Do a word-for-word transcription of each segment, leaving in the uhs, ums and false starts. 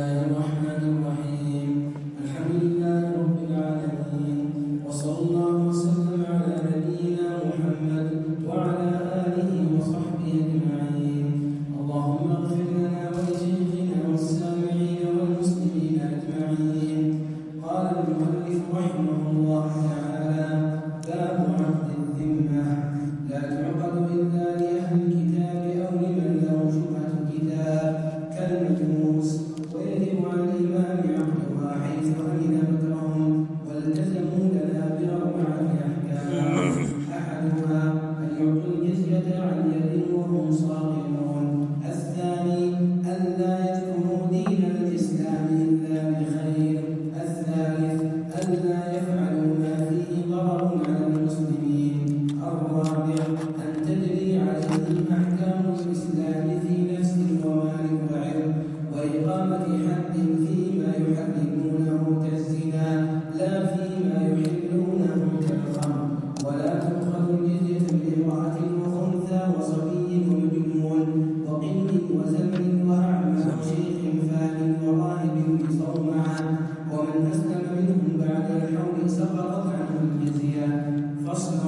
الرحمن الرحيم. الحمد لله رب العالمين، وصلى الله وسلم على نبينا محمد وعلى آله وصحبه أجمعين. اللهم اغفر لنا ولشيخنا والسامعين والمسلمين أجمعين. قال المؤلف رحمه الله تعالى: باب عقد الذمة. لا تعقد إلا لأهل الكتاب أو لمن له شبهة الكتاب كالمجوس، ويجب على الإمام عقدها حيث أمن مكرهم، والتزموا لنا بأربعة أحكام. أحدها أن يعطوا الجزية عن يد وهم صاغرون. الثاني أن لا يذكروا دين الإسلام إلا بخير. الثالث أن لا يفعلوا ما فيه ضرر على المسلمين. الرابع أن تجري عليهم أحكام الإسلام في نفس ومال وعرض، وإقامة حد فيما يحرمونه كالزنا لا فيما يحلونه كالخمر. ولا تؤخذ الجزية بامرأة وأنثى وصبي ومجنون وقن وزن وأعمى وشيخ فان وراهب بصومعة، ومن أسلم منهم بعد الحول سقطت عنه الجزية. فصل: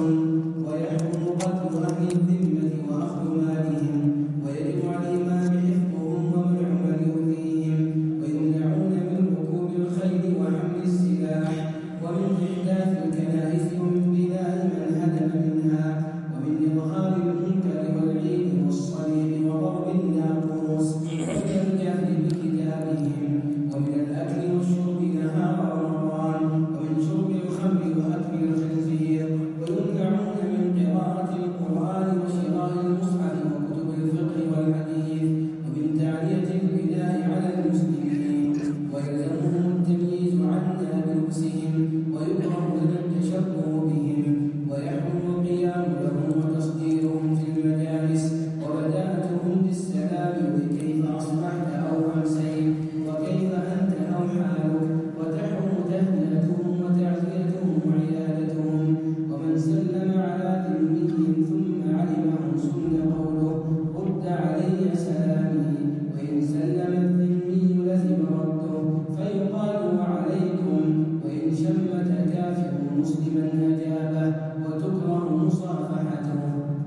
ويحرم قتل أهل الذمة وأخذ مالهم، ويجب على الإمام حفظهم ومنع من يؤذيهم، ويمنعون من ركوب الخيل وحمل السلاح، ومن إحداث الكنائس ومن بناء من هدم منها، ومن إظهار المنكر والعيد والصليب وضرب الناقوس، ومن الجهل بكتابهم، ومن الأكل والشرب نهار رمضان، ومن شرب الخمر وأكل الخنزير، ويمنعون من قراءة القرآن وشراء المصحف وكتب الفقه والحديث، ومن تعلية البناء على المسلمين، ويلزمهم التمييز عنا بلبسهم، ويكره لنا التشبه بهم، ويحرم القيام لهم وتصديرهم في المجالس، وبداءتهم بالسلام بكيف أصبحت أو أمسيت وكيف أنت أو حالك، وتحرم تهنئتهم وتعزيتهم وعيادتهم. ومن سلم على ذمي ثم علمه سن قوله: رد علي سلامي. وإن سلم الذمي لزم رده، فيقال: وعليكم. وإن شمت كافر مسلما أجابه، وتكره مصافحته.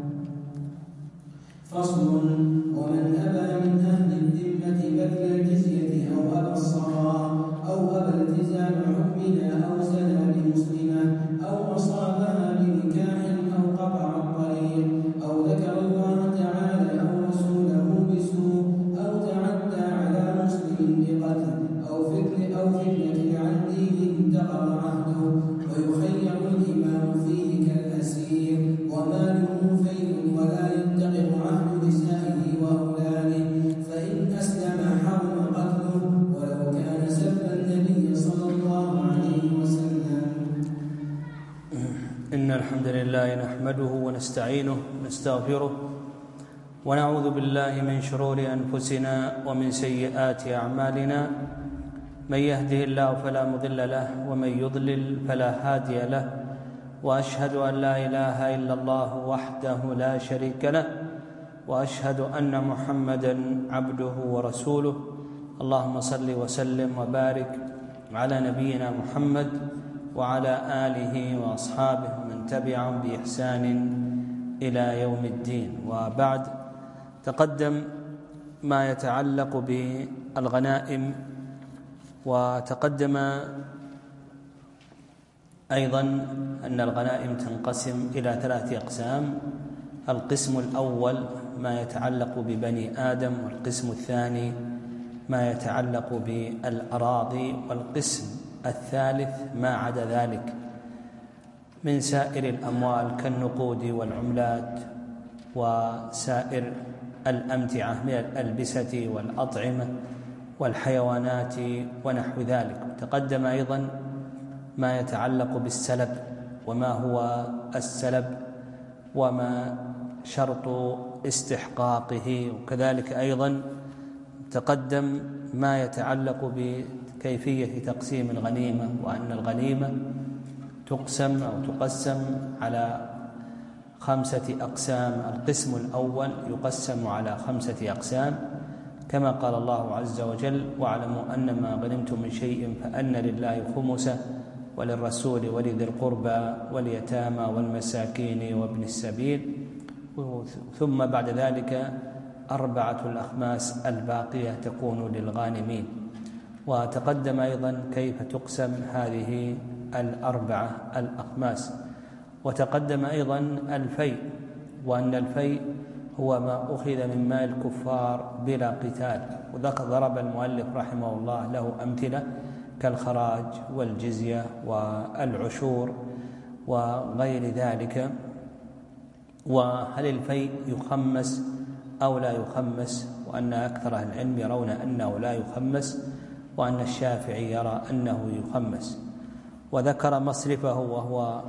فصل: ومن أبى من أهل الذمة بذل الجزية أو أبى الصلاة أو أبى التزام حكمنا أو زنى بمسلمة أو أصابها بنكاح أو قطع الطريق أو ذكر الله تعالى أو رسوله بسوء أو تعدى على مسلم بقتل أو فتنة أو فتنة عن دينه انتقض عهده، ويخير الإمام فيه كالأسير، وماله فيء ولا ينتقض عهد نسائه وأولاده، فإن أسلم حرم قتله ولو كان سب النبي صلى الله عليه وسلم. إن الحمد لله نحمده ونستعينه ونستغفره، ونعوذ بالله من شرور أنفسنا ومن سيئات أعمالنا. من يهده الله فلا مضل له، ومن يضلل فلا هادي له، وأشهد أن لا إله إلا الله وحده لا شريك له، وأشهد أن محمدًا عبده ورسوله. اللهم صل وسلم وبارك على نبينا محمد وعلى آله وأصحابه ومن تبعهم بإحسان إلى يوم الدين. وبعد، تقدم ما يتعلق بالغنائم، وتقدم أيضا أن الغنائم تنقسم إلى ثلاثة أقسام: القسم الأول ما يتعلق ببني آدم، والقسم الثاني ما يتعلق بالأراضي، والقسم الثالث ما عدا ذلك من سائر الأموال كالنقود والعملات وسائر الأمتعة من الألبسة والأطعمة والحيوانات ونحو ذلك. تقدم أيضا ما يتعلق بالسلب، وما هو السلب وما شرط استحقاقه، وكذلك أيضا تقدم ما يتعلق بكيفية تقسيم الغنيمة، وأن الغنيمة تقسم أو تقسم على خمسة أقسام. القسم الأول يقسم على خمسة أقسام: كما قال الله عز وجل: واعلموا أن ما غنمتم من شيء فأن لله خمسه وللرسول ولذي القربى واليتامى والمساكين وابن السبيل، ثم بعد ذلك أربعة الأخماس الباقية تكون للغانمين. وتقدم أيضا كيف تقسم هذه الأربعة الأخماس، وتقدم أيضا الفيء، وأن الفيء هو ما أخذ من مال الكفار بلا قتال. وضرب المؤلف رحمه الله له أمثلة كالخراج والجزية والعشور وغير ذلك. وهل الفيء يخمس أو لا يخمس؟ وأن أكثر أهل العلم يرون أنه لا يخمس، وأن الشافعي يرى أنه يخمس. وذكر مصرفه وهو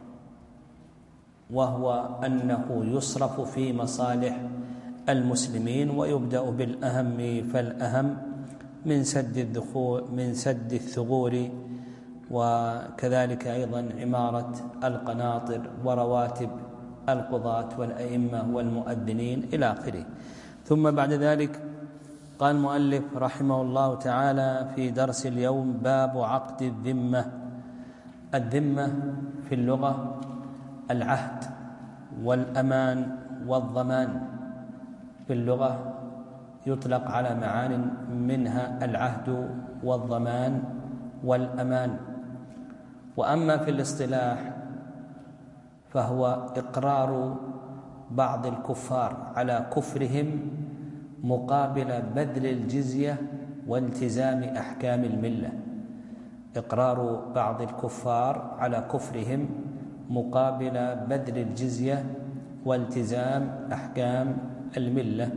وهو أنه يصرف في مصالح المسلمين، ويبدأ بالأهم فالأهم من سد الدخول من سد الثغور، وكذلك أيضا عمارة القناطر ورواتب القضاة والأئمة والمؤذنين إلى آخره. ثم بعد ذلك قال المؤلف رحمه الله تعالى في درس اليوم: باب عقد الذمة. الذمة في اللغة العهد والأمان والضمان. في اللغة يطلق على معان منها العهد والضمان والأمان. وأما في الاصطلاح فهو إقرار بعض الكفار على كفرهم مقابل بذل الجزية والتزام أحكام الملة. إقرار بعض الكفار على كفرهم مقابل بذل الجزية والتزام أحكام الملة.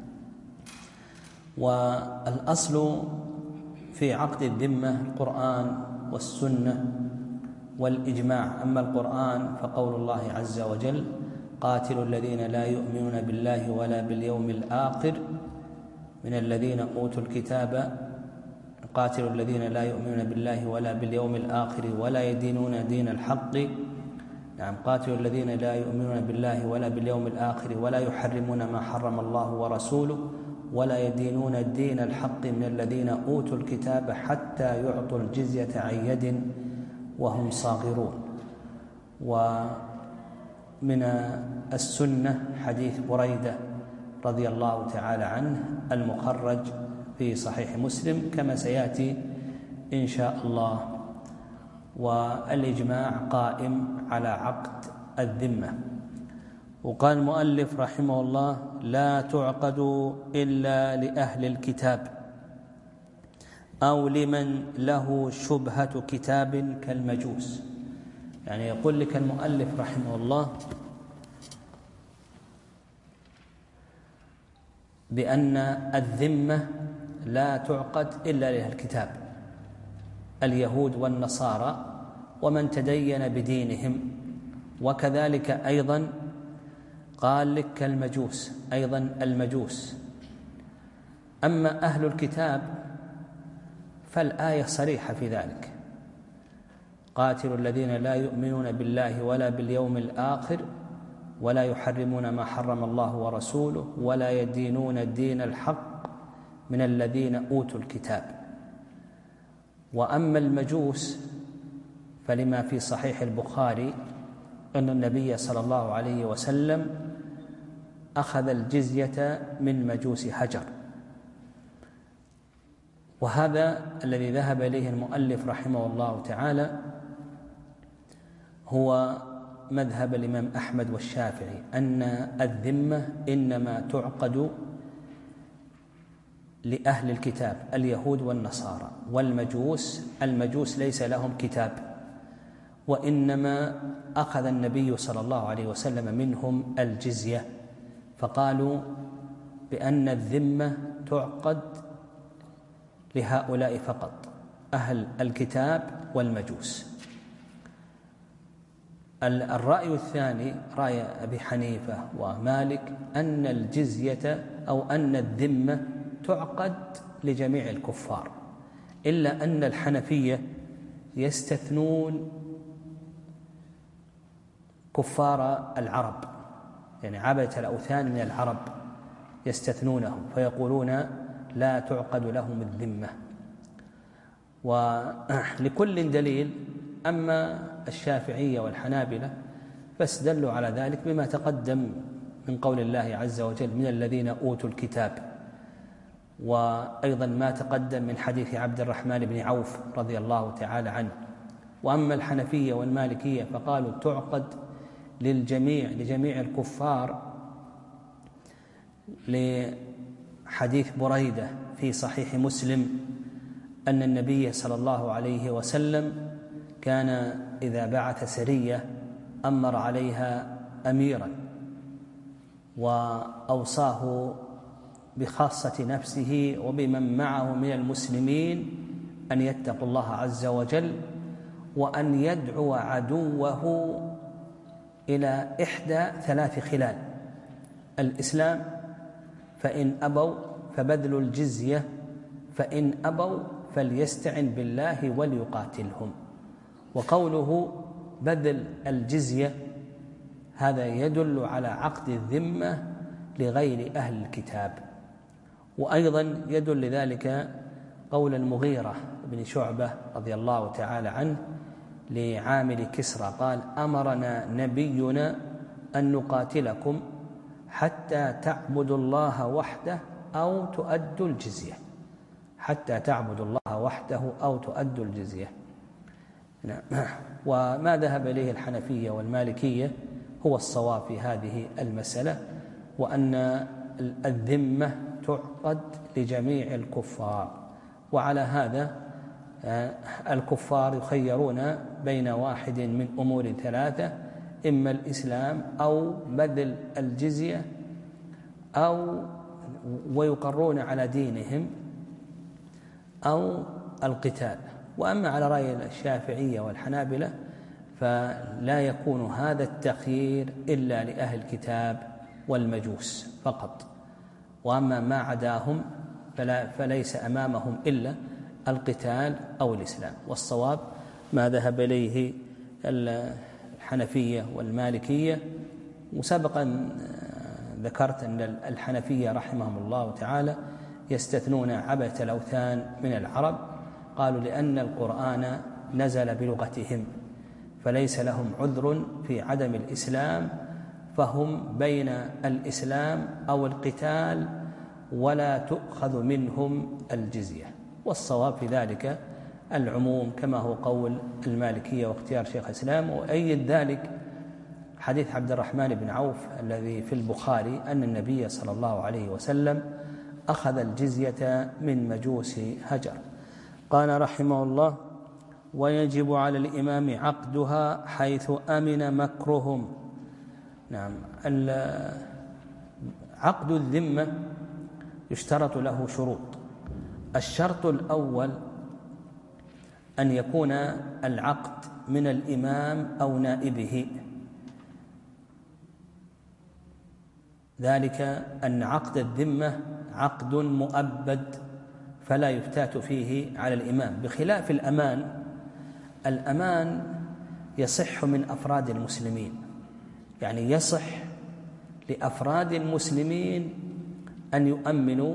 والأصل في عقد الذمة القرآن والسنة والإجماع. أما القرآن فقول الله عز وجل: قاتلوا الذين لا يؤمنون بالله ولا باليوم الآخر من الذين أوتوا الكتاب قاتلوا الذين لا يؤمنون بالله ولا باليوم الآخر ولا يدينون دين الحق نعم قاتلوا الذين لا يؤمنون بالله ولا باليوم الآخر ولا يحرمون ما حرم الله ورسوله ولا يدينون الدين الحق من الذين أوتوا الكتاب حتى يعطوا الجزية عن يد وهم صاغرون. ومن السنة حديث بريدة رضي الله تعالى عنه المخرج في صحيح مسلم كما سيأتي إن شاء الله. والإجماع قائم على عقد الذمة. وقال المؤلف رحمه الله: لا تعقد إلا لأهل الكتاب أو لمن له شبهة كتاب كالمجوس. يعني يقول لك المؤلف رحمه الله بأن الذمة لا تعقد إلا لأهل الكتاب، اليهود والنصارى ومن تدين بدينهم. وكذلك أيضا قال لك كالمجوس، أيضا المجوس. أما أهل الكتاب فالآية صريحة في ذلك: قاتلوا الذين لا يؤمنون بالله ولا باليوم الآخر ولا يحرمون ما حرم الله ورسوله ولا يدينون الدين الحق من الذين أوتوا الكتاب. وأما المجوس فلما في صحيح البخاري أن النبي صلى الله عليه وسلم أخذ الجزية من مجوس هجر. وهذا الذي ذهب إليه المؤلف رحمه الله تعالى هو مذهب الإمام أحمد والشافعي، أن الذمة إنما تعقد لأهل الكتاب اليهود والنصارى. والمجوس المجوس ليس لهم كتاب، وإنما أخذ النبي صلى الله عليه وسلم منهم الجزية، فقالوا بأن الذمة تعقد لهؤلاء فقط، أهل الكتاب والمجوس. الرأي الثاني رأي أبي حنيفة ومالك أن الجزية أو أن الذمة تعقد لجميع الكفار، إلا أن الحنفية يستثنون كفار العرب، يعني عبدة الأوثان من العرب يستثنونهم، فيقولون لا تعقد لهم الذمة. ولكل دليل، أما الشافعية والحنابلة فاستدلوا على ذلك بما تقدم من قول الله عز وجل من الذين أوتوا الكتاب، وأيضا ما تقدم من حديث عبد الرحمن بن عوف رضي الله تعالى عنه. وأما الحنفية والمالكية فقالوا تعقد للجميع لجميع الكفار لحديث بريدة في صحيح مسلم أن النبي صلى الله عليه وسلم كان إذا بعث سرية أمر عليها أميرا وأوصاه بخاصة نفسه وبمن معه من المسلمين أن يتقوا الله عز وجل، وأن يدعو عدوه إلى إحدى ثلاث خلال: الإسلام، فإن أبوا فبذلوا الجزية، فإن أبوا فليستعن بالله وليقاتلهم. وقوله بذل الجزية هذا يدل على عقد الذمة لغير أهل الكتاب. وأيضا يدل لذلك قول المغيرة بن شعبة رضي الله تعالى عنه لعامل كسرى قال: أمرنا نبينا أن نقاتلكم حتى تعبدوا الله وحده أو تؤدوا الجزية، حتى تعبدوا الله وحده أو تؤدوا الجزية. وما ذهب إليه الحنفية والمالكية هو الصواب في هذه المسألة، وأن الذمة تعقد لجميع الكفار. وعلى هذا الكفار يخيرون بين واحد من أمور ثلاثة: إما الإسلام أو بذل الجزية أو ويقرون على دينهم أو القتال. وأما على رأي الشافعية والحنابلة فلا يكون هذا التخيير إلا لأهل الكتاب والمجوس فقط، وأما ما عداهم فلا فليس أمامهم إلا القتال أو الإسلام. والصواب ما ذهب إليه الحنفية والمالكية. وسبقا ذكرت أن الحنفية رحمهم الله تعالى يستثنون عبدة الأوثان من العرب، قالوا لأن القرآن نزل بلغتهم فليس لهم عذر في عدم الإسلام، فهم بين الإسلام أو القتال ولا تؤخذ منهم الجزية. والصواب في ذلك العموم كما هو قول المالكية واختيار شيخ الإسلام. وأيد ذلك حديث عبد الرحمن بن عوف الذي في البخاري أن النبي صلى الله عليه وسلم أخذ الجزية من مجوس هجر. قال رحمه الله: ويجب على الإمام عقدها حيث أمن مكرهم. نعم، عقد الذمة يشترط له شروط. الشرط الأول أن يكون العقد من الإمام أو نائبه، ذلك أن عقد الذمة عقد مؤبد فلا يفتات فيه على الإمام، بخلاف الأمان. الأمان يصح من أفراد المسلمين، يعني يصح لأفراد المسلمين أن يؤمنوا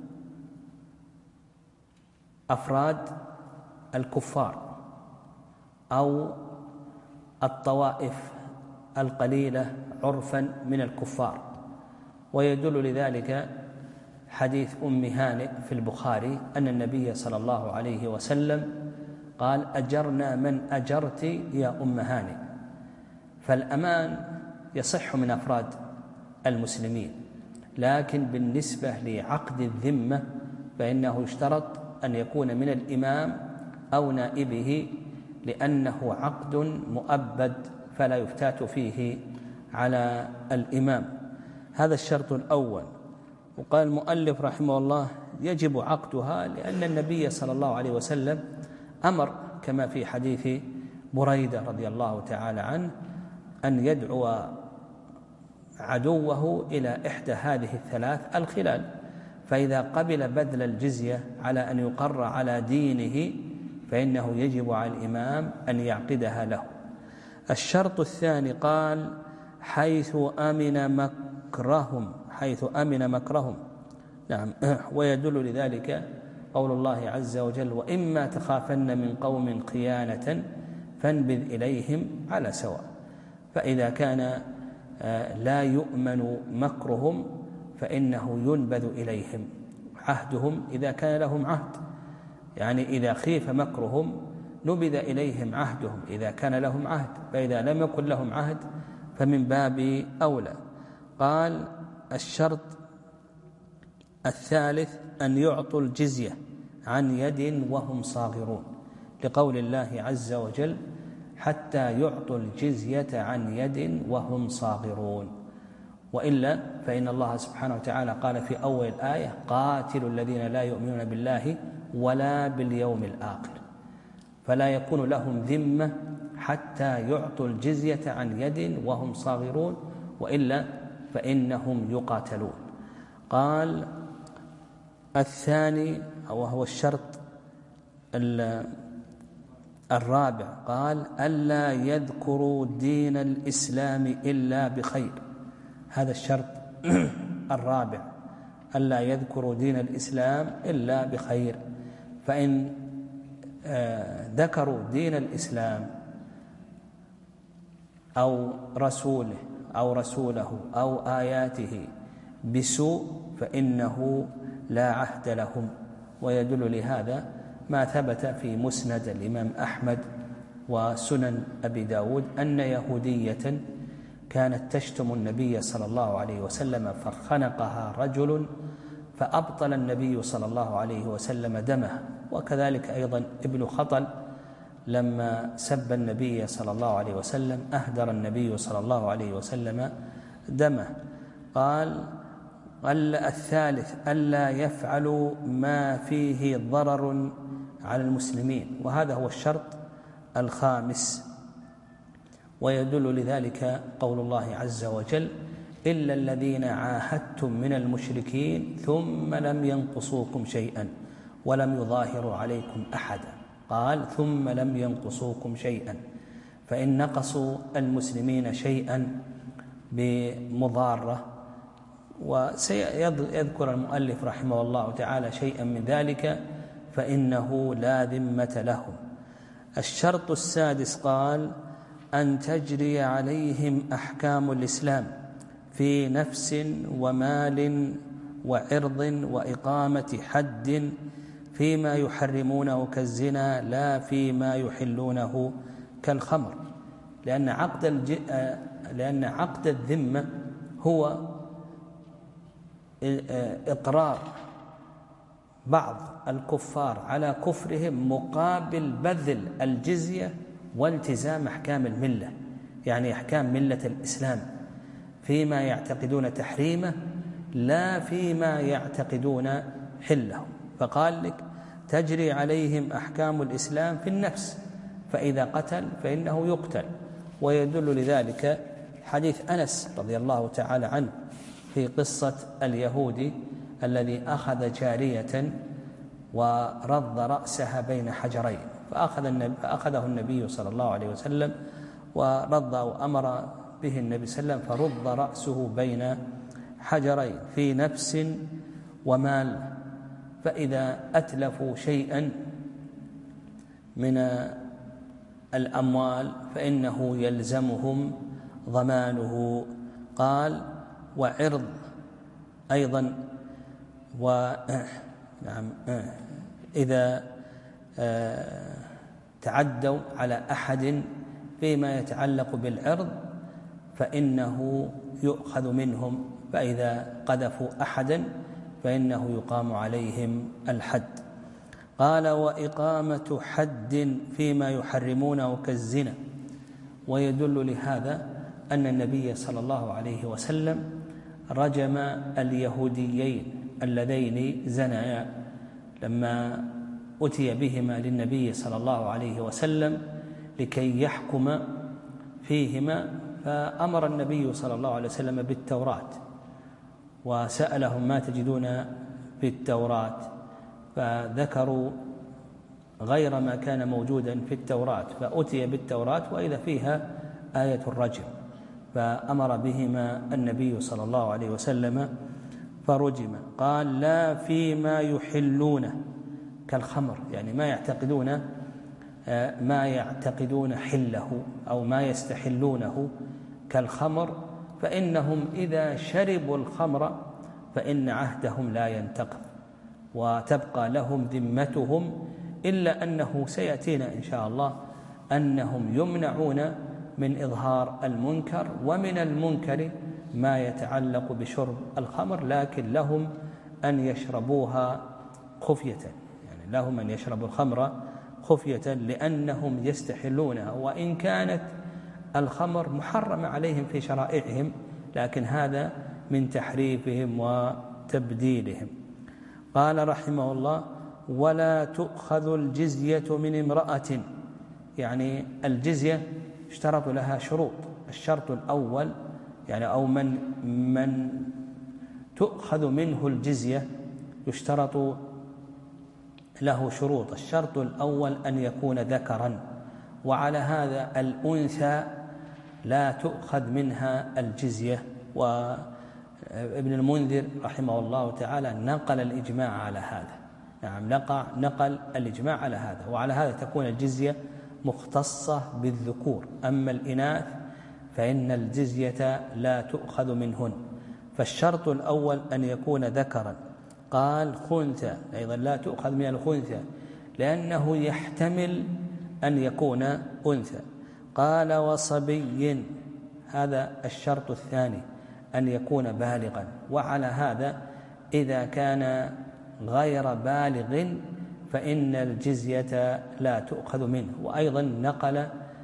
أفراد الكفار أو الطوائف القليلة عرفا من الكفار. ويدل لذلك حديث أم هانئ في البخاري أن النبي صلى الله عليه وسلم قال: أجرنا من أجرت يا أم هانئ. فالأمان يصح من أفراد المسلمين، لكن بالنسبة لعقد الذمة فإنه يشترط أن يكون من الإمام أو نائبه، لأنه عقد مؤبد فلا يفتات فيه على الإمام. هذا الشرط الأول. وقال المؤلف رحمه الله: يجب عقدها لأن النبي صلى الله عليه وسلم أمر كما في حديث بريدة رضي الله تعالى عنه أن يدعو عدوه إلى إحدى هذه الثلاث الخلال، فإذا قبل بذل الجزية على أن يقر على دينه فإنه يجب على الإمام أن يعقدها له. الشرط الثاني قال: حيث أمن مكرهم، حيث أمن مكرهم، نعم. ويدل لذلك قول الله عز وجل: وإما تخافن من قوم خيانة فانبذ إليهم على سواء. فإذا كان لا يؤمن مكرهم فإنه ينبذ إليهم عهدهم إذا كان لهم عهد، يعني إذا خيف مكرهم نبذ إليهم عهدهم إذا كان لهم عهد، فإذا لم يكن لهم عهد فمن باب أولى. قال: الشرط الثالث أن يعطوا الجزية عن يد وهم صاغرون، لقول الله عز وجل: حتى يعطوا الجزية عن يد وهم صاغرون. وإلا فإن الله سبحانه وتعالى قال في أول الآية: قاتلوا الذين لا يؤمنون بالله ولا باليوم الآخر، فلا يكون لهم ذمة حتى يعطوا الجزية عن يد وهم صاغرون، وإلا فإنهم يقاتلون. قال: الثاني وهو الشرط الرابع، قال: ألا يذكروا دين الإسلام إلا بخير. هذا الشرط الرابع، ألا يذكروا دين الإسلام إلا بخير. فإن ذكروا دين الإسلام أو رسوله أو رسوله أو آياته بسوء فإنه لا عهد لهم. ويدل لهذا ما ثبت في مسند الإمام أحمد وسنن أبي داود أن يهودية كانت تشتم النبي صلى الله عليه وسلم فخنقها رجل فأبطل النبي صلى الله عليه وسلم دمه. وكذلك أيضا ابن خطل لما سب النبي صلى الله عليه وسلم أهدر النبي صلى الله عليه وسلم دمه. قال: الثالث ألا يفعلوا ما فيه ضرر على المسلمين، وهذا هو الشرط الخامس. ويدل لذلك قول الله عز وجل: إلا الذين عاهدتم من المشركين ثم لم ينقصوكم شيئا ولم يظاهروا عليكم أحدا. قال: ثم لم ينقصوكم شيئا، فإن نقصوا المسلمين شيئا بمضارة، وسيذكر المؤلف رحمه الله تعالى شيئا من ذلك، فإنه لا ذمة لهم. الشرط السادس قال: أن تجري عليهم أحكام الإسلام في نفس ومال وعرض وإقامة حد فيما يحرمونه كالزنا لا فيما يحلونه كالخمر، لأن عقد الج... لأن عقد الذمة هو إقرار بعض الكفار على كفرهم مقابل بذل الجزية والتزام أحكام الملة، يعني أحكام ملة الإسلام فيما يعتقدون تحريمه لا فيما يعتقدون حله. فقال لك: تجري عليهم أحكام الإسلام في النفس، فإذا قتل فإنه يقتل. ويدل لذلك حديث أنس رضي الله تعالى عنه في قصة اليهودي الذي أخذ جارية ورض رأسها بين حجرين، فأخذ النبي فأخذه النبي صلى الله عليه وسلم ورض وأمر به النبي صلى الله عليه وسلم فرض رأسه بين حجرين في نفس ومال، فإذا أتلفوا شيئا من الأموال فإنه يلزمهم ضمانه. قال: وعرض أيضا، ونعم إذا تعدوا على أحد فيما يتعلق بالعرض فإنه يؤخذ منهم، فإذا قذفوا أحدا فإنه يقام عليهم الحد. قال: وإقامة حد فيما يحرمونه كالزنا. ويدل لهذا أن النبي صلى الله عليه وسلم رجم اليهوديين اللذين زنيا لما أتي بهما للنبي صلى الله عليه وسلم لكي يحكم فيهما، فأمر النبي صلى الله عليه وسلم بالتوراة وسألهم: ما تجدون في التوراة؟ فذكروا غير ما كان موجودا في التوراة، فأتي بالتوراة وإذا فيها آية الرجم، فأمر بهما النبي صلى الله عليه وسلم فرجم. قال لا فيما يحلونه كالخمر، يعني ما يعتقدون ما يعتقدون حله أو ما يستحلونه كالخمر، فإنهم إذا شربوا الخمر فإن عهدهم لا ينتقض وتبقى لهم ذمتهم، إلا أنه سيأتينا إن شاء الله أنهم يمنعون من إظهار المنكر، ومن المنكر ما يتعلق بشرب الخمر، لكن لهم أن يشربوها خفية، يعني لهم أن يشربوا الخمر خفية لأنهم يستحلونها، وإن كانت الخمر محرمة عليهم في شرائعهم، لكن هذا من تحريفهم وتبديلهم. قال رحمه الله ولا تؤخذ الجزية من امرأة، يعني الجزية اشترط لها شروط. الشرط الأول يعني أو من من تؤخذ منه الجزية يشترط له شروط. الشرط الأول أن يكون ذكرا، وعلى هذا الأنثى لا تؤخذ منها الجزية. وابن المنذر رحمه الله تعالى نقل الإجماع على هذا، نعم نقل, نقل الإجماع على هذا، وعلى هذا تكون الجزية مختصة بالذكور، أما الإناث فإن الجزية لا تؤخذ منهن. فالشرط الأول أن يكون ذكرا. قال خنثى أيضا لا تؤخذ من الخنثى لأنه يحتمل أن يكون أنثى. قال وصبي، هذا الشرط الثاني أن يكون بالغا، وعلى هذا إذا كان غير بالغ فإن الجزية لا تؤخذ منه. وأيضا نقل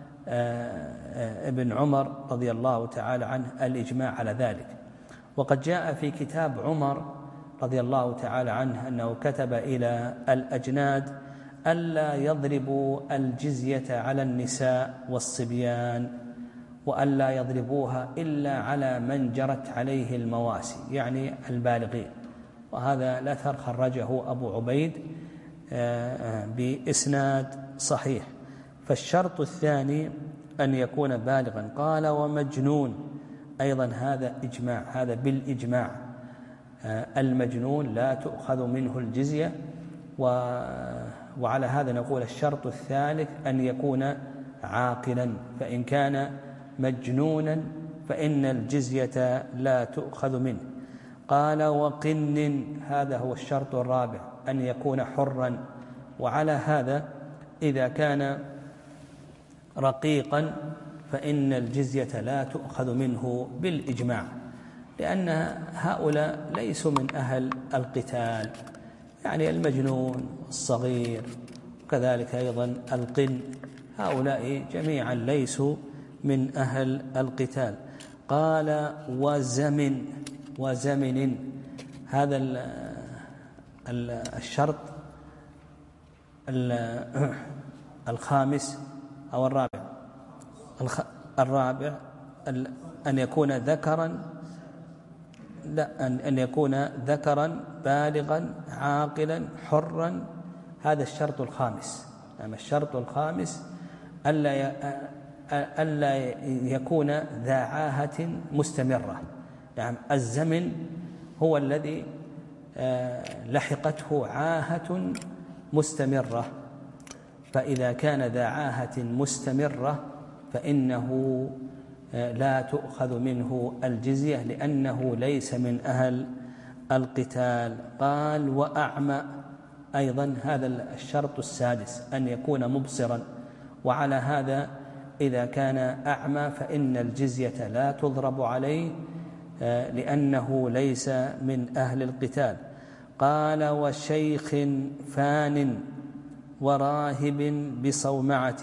ابن عمر رضي الله تعالى عنه الإجماع على ذلك. وقد جاء في كتاب عمر رضي الله تعالى عنه أنه كتب إلى الأجناد ألا يضربوا الجزية على النساء والصبيان، وألا يضربوها إلا على من جرت عليه المواسي، يعني البالغين. وهذا الأثر خرجه أبو عبيد بإسناد صحيح. فالشرط الثاني أن يكون بالغا. قال ومجنون، أيضا هذا إجماع، هذا بالإجماع، المجنون لا تؤخذ منه الجزية. وعلى هذا نقول الشرط الثالث أن يكون عاقلا، فإن كان مجنونا فإن الجزية لا تؤخذ منه. قال وقن، هذا هو الشرط الرابع أن يكون حرا، وعلى هذا إذا كان رقيقا فإن الجزية لا تؤخذ منه بالإجماع، لأن هؤلاء ليسوا من أهل القتال، يعني المجنون الصغير وكذلك أيضا القن، هؤلاء جميعا ليسوا من أهل القتال. قال وزمن، وزمن هذا الشرط الخامس أو الرابع الرابع أن يكون ذكرا لا أن يكون ذكرا بالغا عاقلا حرا، هذا الشرط الخامس. أما الشرط الخامس ألا ألا يكون ذا عاهة مستمرة. يعني الزمن هو الذي لحقته عاهة مستمرة، فإذا كان ذا عاهة مستمرة فإنه لا تؤخذ منه الجزية لأنه ليس من أهل القتال. قال وأعمى، أيضا هذا الشرط السادس أن يكون مبصرا، وعلى هذا إذا كان أعمى فإن الجزية لا تضرب عليه لأنه ليس من أهل القتال. قال وشيخ فان وراهب بصومعة،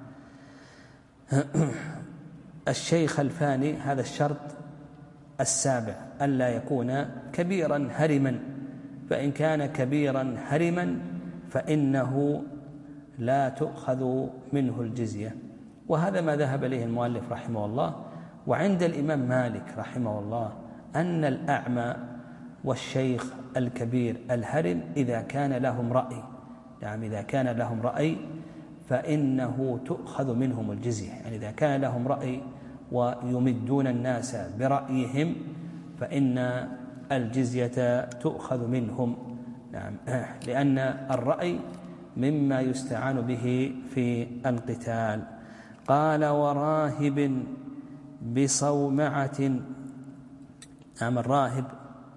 الشيخ الفاني هذا الشرط السابع ألا يكون كبيرا هرما، فإن كان كبيرا هرما فإنه لا تؤخذ منه الجزية. وهذا ما ذهب إليه المؤلف رحمه الله. وعند الإمام مالك رحمه الله أن الأعمى والشيخ الكبير الهرم إذا كان لهم رأي، يعني إذا كان لهم رأي فإنه تؤخذ منهم الجزية، يعني إذا كان لهم رأي ويمدون الناس برأيهم فإن الجزية تؤخذ منهم. نعم، لأن الرأي مما يستعان به في القتال. قال وراهب بصومعة. نعم، الراهب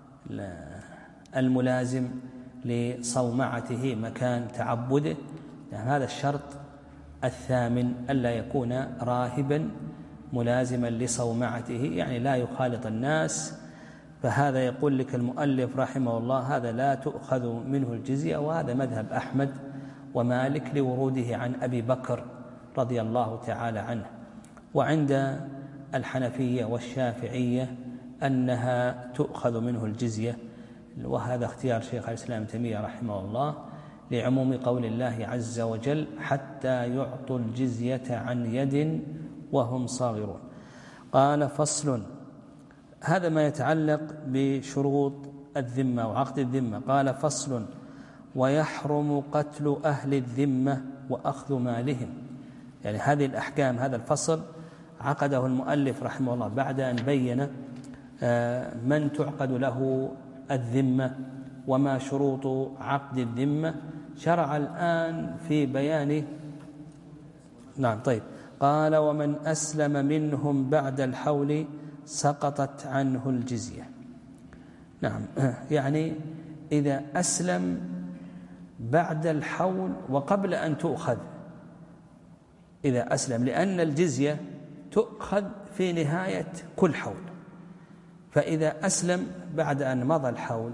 الملازم لصومعته مكان تعبده، يعني هذا الشرط الثامن، ألا يكون راهبا ملازما لصومعته، يعني لا يخالط الناس. فهذا يقول لك المؤلف رحمه الله هذا لا تؤخذ منه الجزية، وهذا مذهب أحمد ومالك لوروده عن أبي بكر رضي الله تعالى عنه. وعند الحنفية والشافعية أنها تؤخذ منه الجزية، وهذا اختيار شيخ الإسلام ابن تيمية رحمه الله لعموم قول الله عز وجل حتى يعطوا الجزية عن يد وهم صاغرون. قال فصل، هذا ما يتعلق بشروط الذمة وعقد الذمة. قال فصل، ويحرم قتل أهل الذمة وأخذ مالهم. يعني هذه الأحكام، هذا الفصل عقده المؤلف رحمه الله بعد أن بين من تعقد له الذمة وما شروط عقد الذمة، شرع الآن في بيان. نعم طيب. قال ومن أسلم منهم بعد الحول سقطت عنه الجزية. نعم، يعني إذا أسلم بعد الحول وقبل أن تؤخذ، إذا أسلم، لأن الجزية تؤخذ في نهاية كل حول، فإذا أسلم بعد أن مضى الحول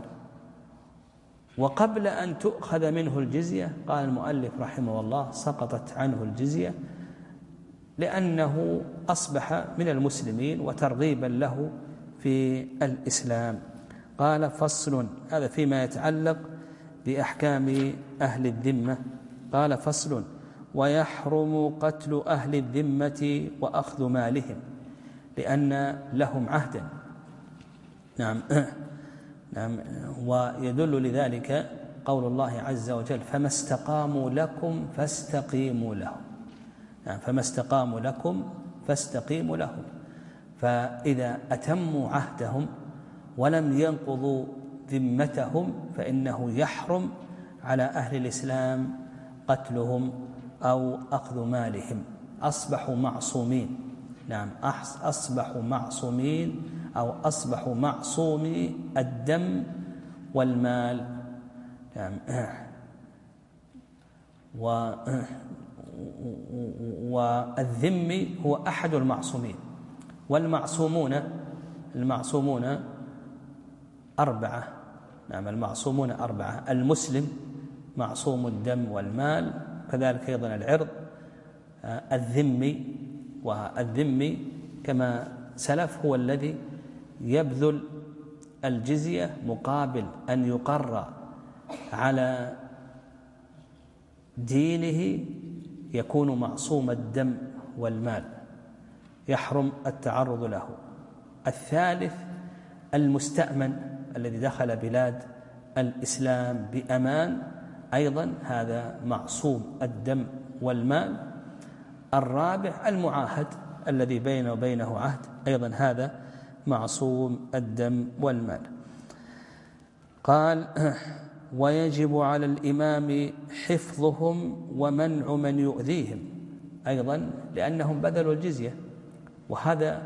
وقبل أن تؤخذ منه الجزية، قال المؤلف رحمه الله سقطت عنه الجزية، لأنه أصبح من المسلمين وترغيبا له في الإسلام. قال فصل، هذا فيما يتعلق بأحكام أهل الذمة. قال فصل، ويحرم قتل أهل الذمة وأخذ مالهم، لأن لهم عهدا. نعم نعم ويدل لذلك قول الله عز وجل فما استقاموا لكم فاستقيموا لهم. نعم، فما استقاموا لكم فاستقيموا لهم. فإذا أتموا عهدهم ولم ينقضوا ذمتهم فإنه يحرم على أهل الإسلام قتلهم أو أخذ مالهم، أصبحوا معصومين. نعم، أصبحوا معصومين أو أصبحوا معصومي الدم والمال. نعم، و والذمي هو أحد المعصومين، والمعصومون المعصومون أربعة. نعم، المعصومون أربعة: المسلم معصوم الدم والمال، كذلك أيضا العرض، الذمي، والذمي كما سلف هو الذي يبذل الجزية مقابل أن يقر على دينه، يكون معصوم الدم والمال، يحرم التعرض له. الثالث المستأمن الذي دخل بلاد الإسلام بأمان، أيضا هذا معصوم الدم والمال. الرابع المعاهد الذي بينه وبينه عهد، أيضا هذا معصوم الدم والمال. قال ويجب على الإمام حفظهم ومنع من يؤذيهم، أيضا لأنهم بذلوا الجزية، وهذا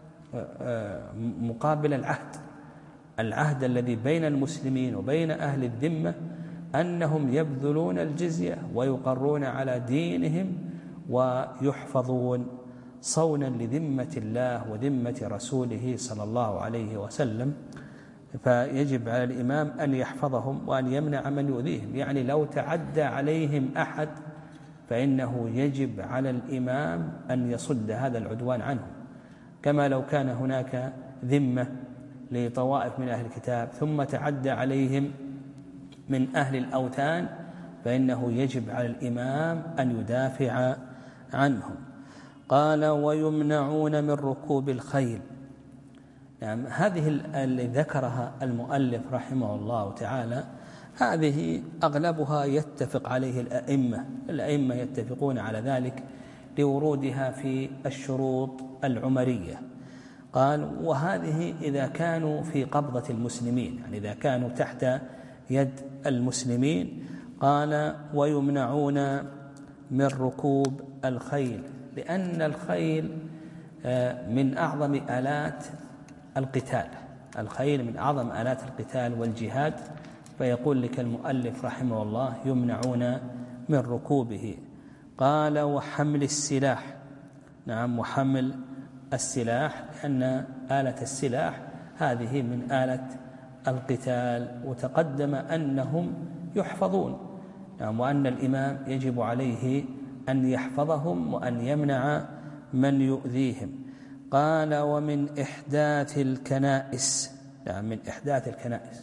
مقابل العهد العهد الذي بين المسلمين وبين أهل الذمة أنهم يبذلون الجزية ويقرون على دينهم ويحفظون صونا لذمة الله وذمة رسوله صلى الله عليه وسلم. فيجب على الإمام أن يحفظهم وأن يمنع من يؤذيهم، يعني لو تعدى عليهم أحد فإنه يجب على الإمام أن يصد هذا العدوان عنه، كما لو كان هناك ذمة لطوائف من أهل الكتاب ثم تعدى عليهم من أهل الأوثان، فإنه يجب على الإمام أن يدافع عنهم. قال ويمنعون من ركوب الخيل. يعني هذه اللي ذكرها المؤلف رحمه الله تعالى، هذه أغلبها يتفق عليه الأئمة الأئمة يتفقون على ذلك لورودها في الشروط العمرية. قال وهذه إذا كانوا في قبضة المسلمين، يعني إذا كانوا تحت يد المسلمين. قال ويمنعون من ركوب الخيل، لأن الخيل من أعظم آلات القتال، الخيل من أعظم آلات القتال والجهاد. فيقول لك المؤلف رحمه الله يمنعون من ركوبه. قال وحمل السلاح، نعم وحمل السلاح، لأن آلة السلاح هذه من آلة القتال، وتقدم أنهم يحفظون، نعم وأن الإمام يجب عليه أن يحفظهم وأن يمنع من يؤذيهم. قال ومن إحداث الكنائس، نعم من إحداث الكنائس،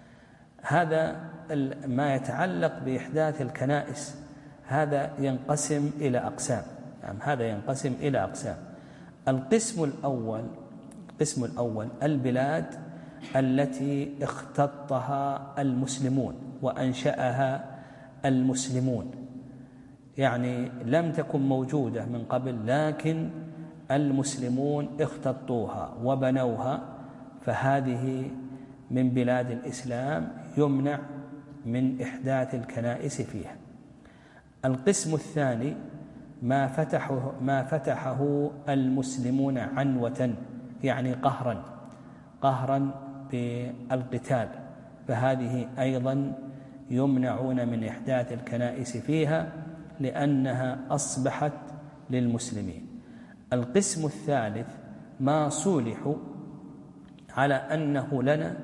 هذا ما يتعلق بإحداث الكنائس هذا ينقسم إلى أقسام، نعم هذا ينقسم إلى أقسام. القسم الأول القسم الأول البلاد التي اختطها المسلمون وأنشأها المسلمون، يعني لم تكن موجودة من قبل لكن المسلمون اختطوها وبنوها، فهذه من بلاد الإسلام يمنع من إحداث الكنائس فيها. القسم الثاني ما فتحه, ما فتحه المسلمون عنوة، يعني قهرا قهرا بالقتال، فهذه أيضا يمنعون من إحداث الكنائس فيها لأنها أصبحت للمسلمين. القسم الثالث ما صولحوا على أنه لنا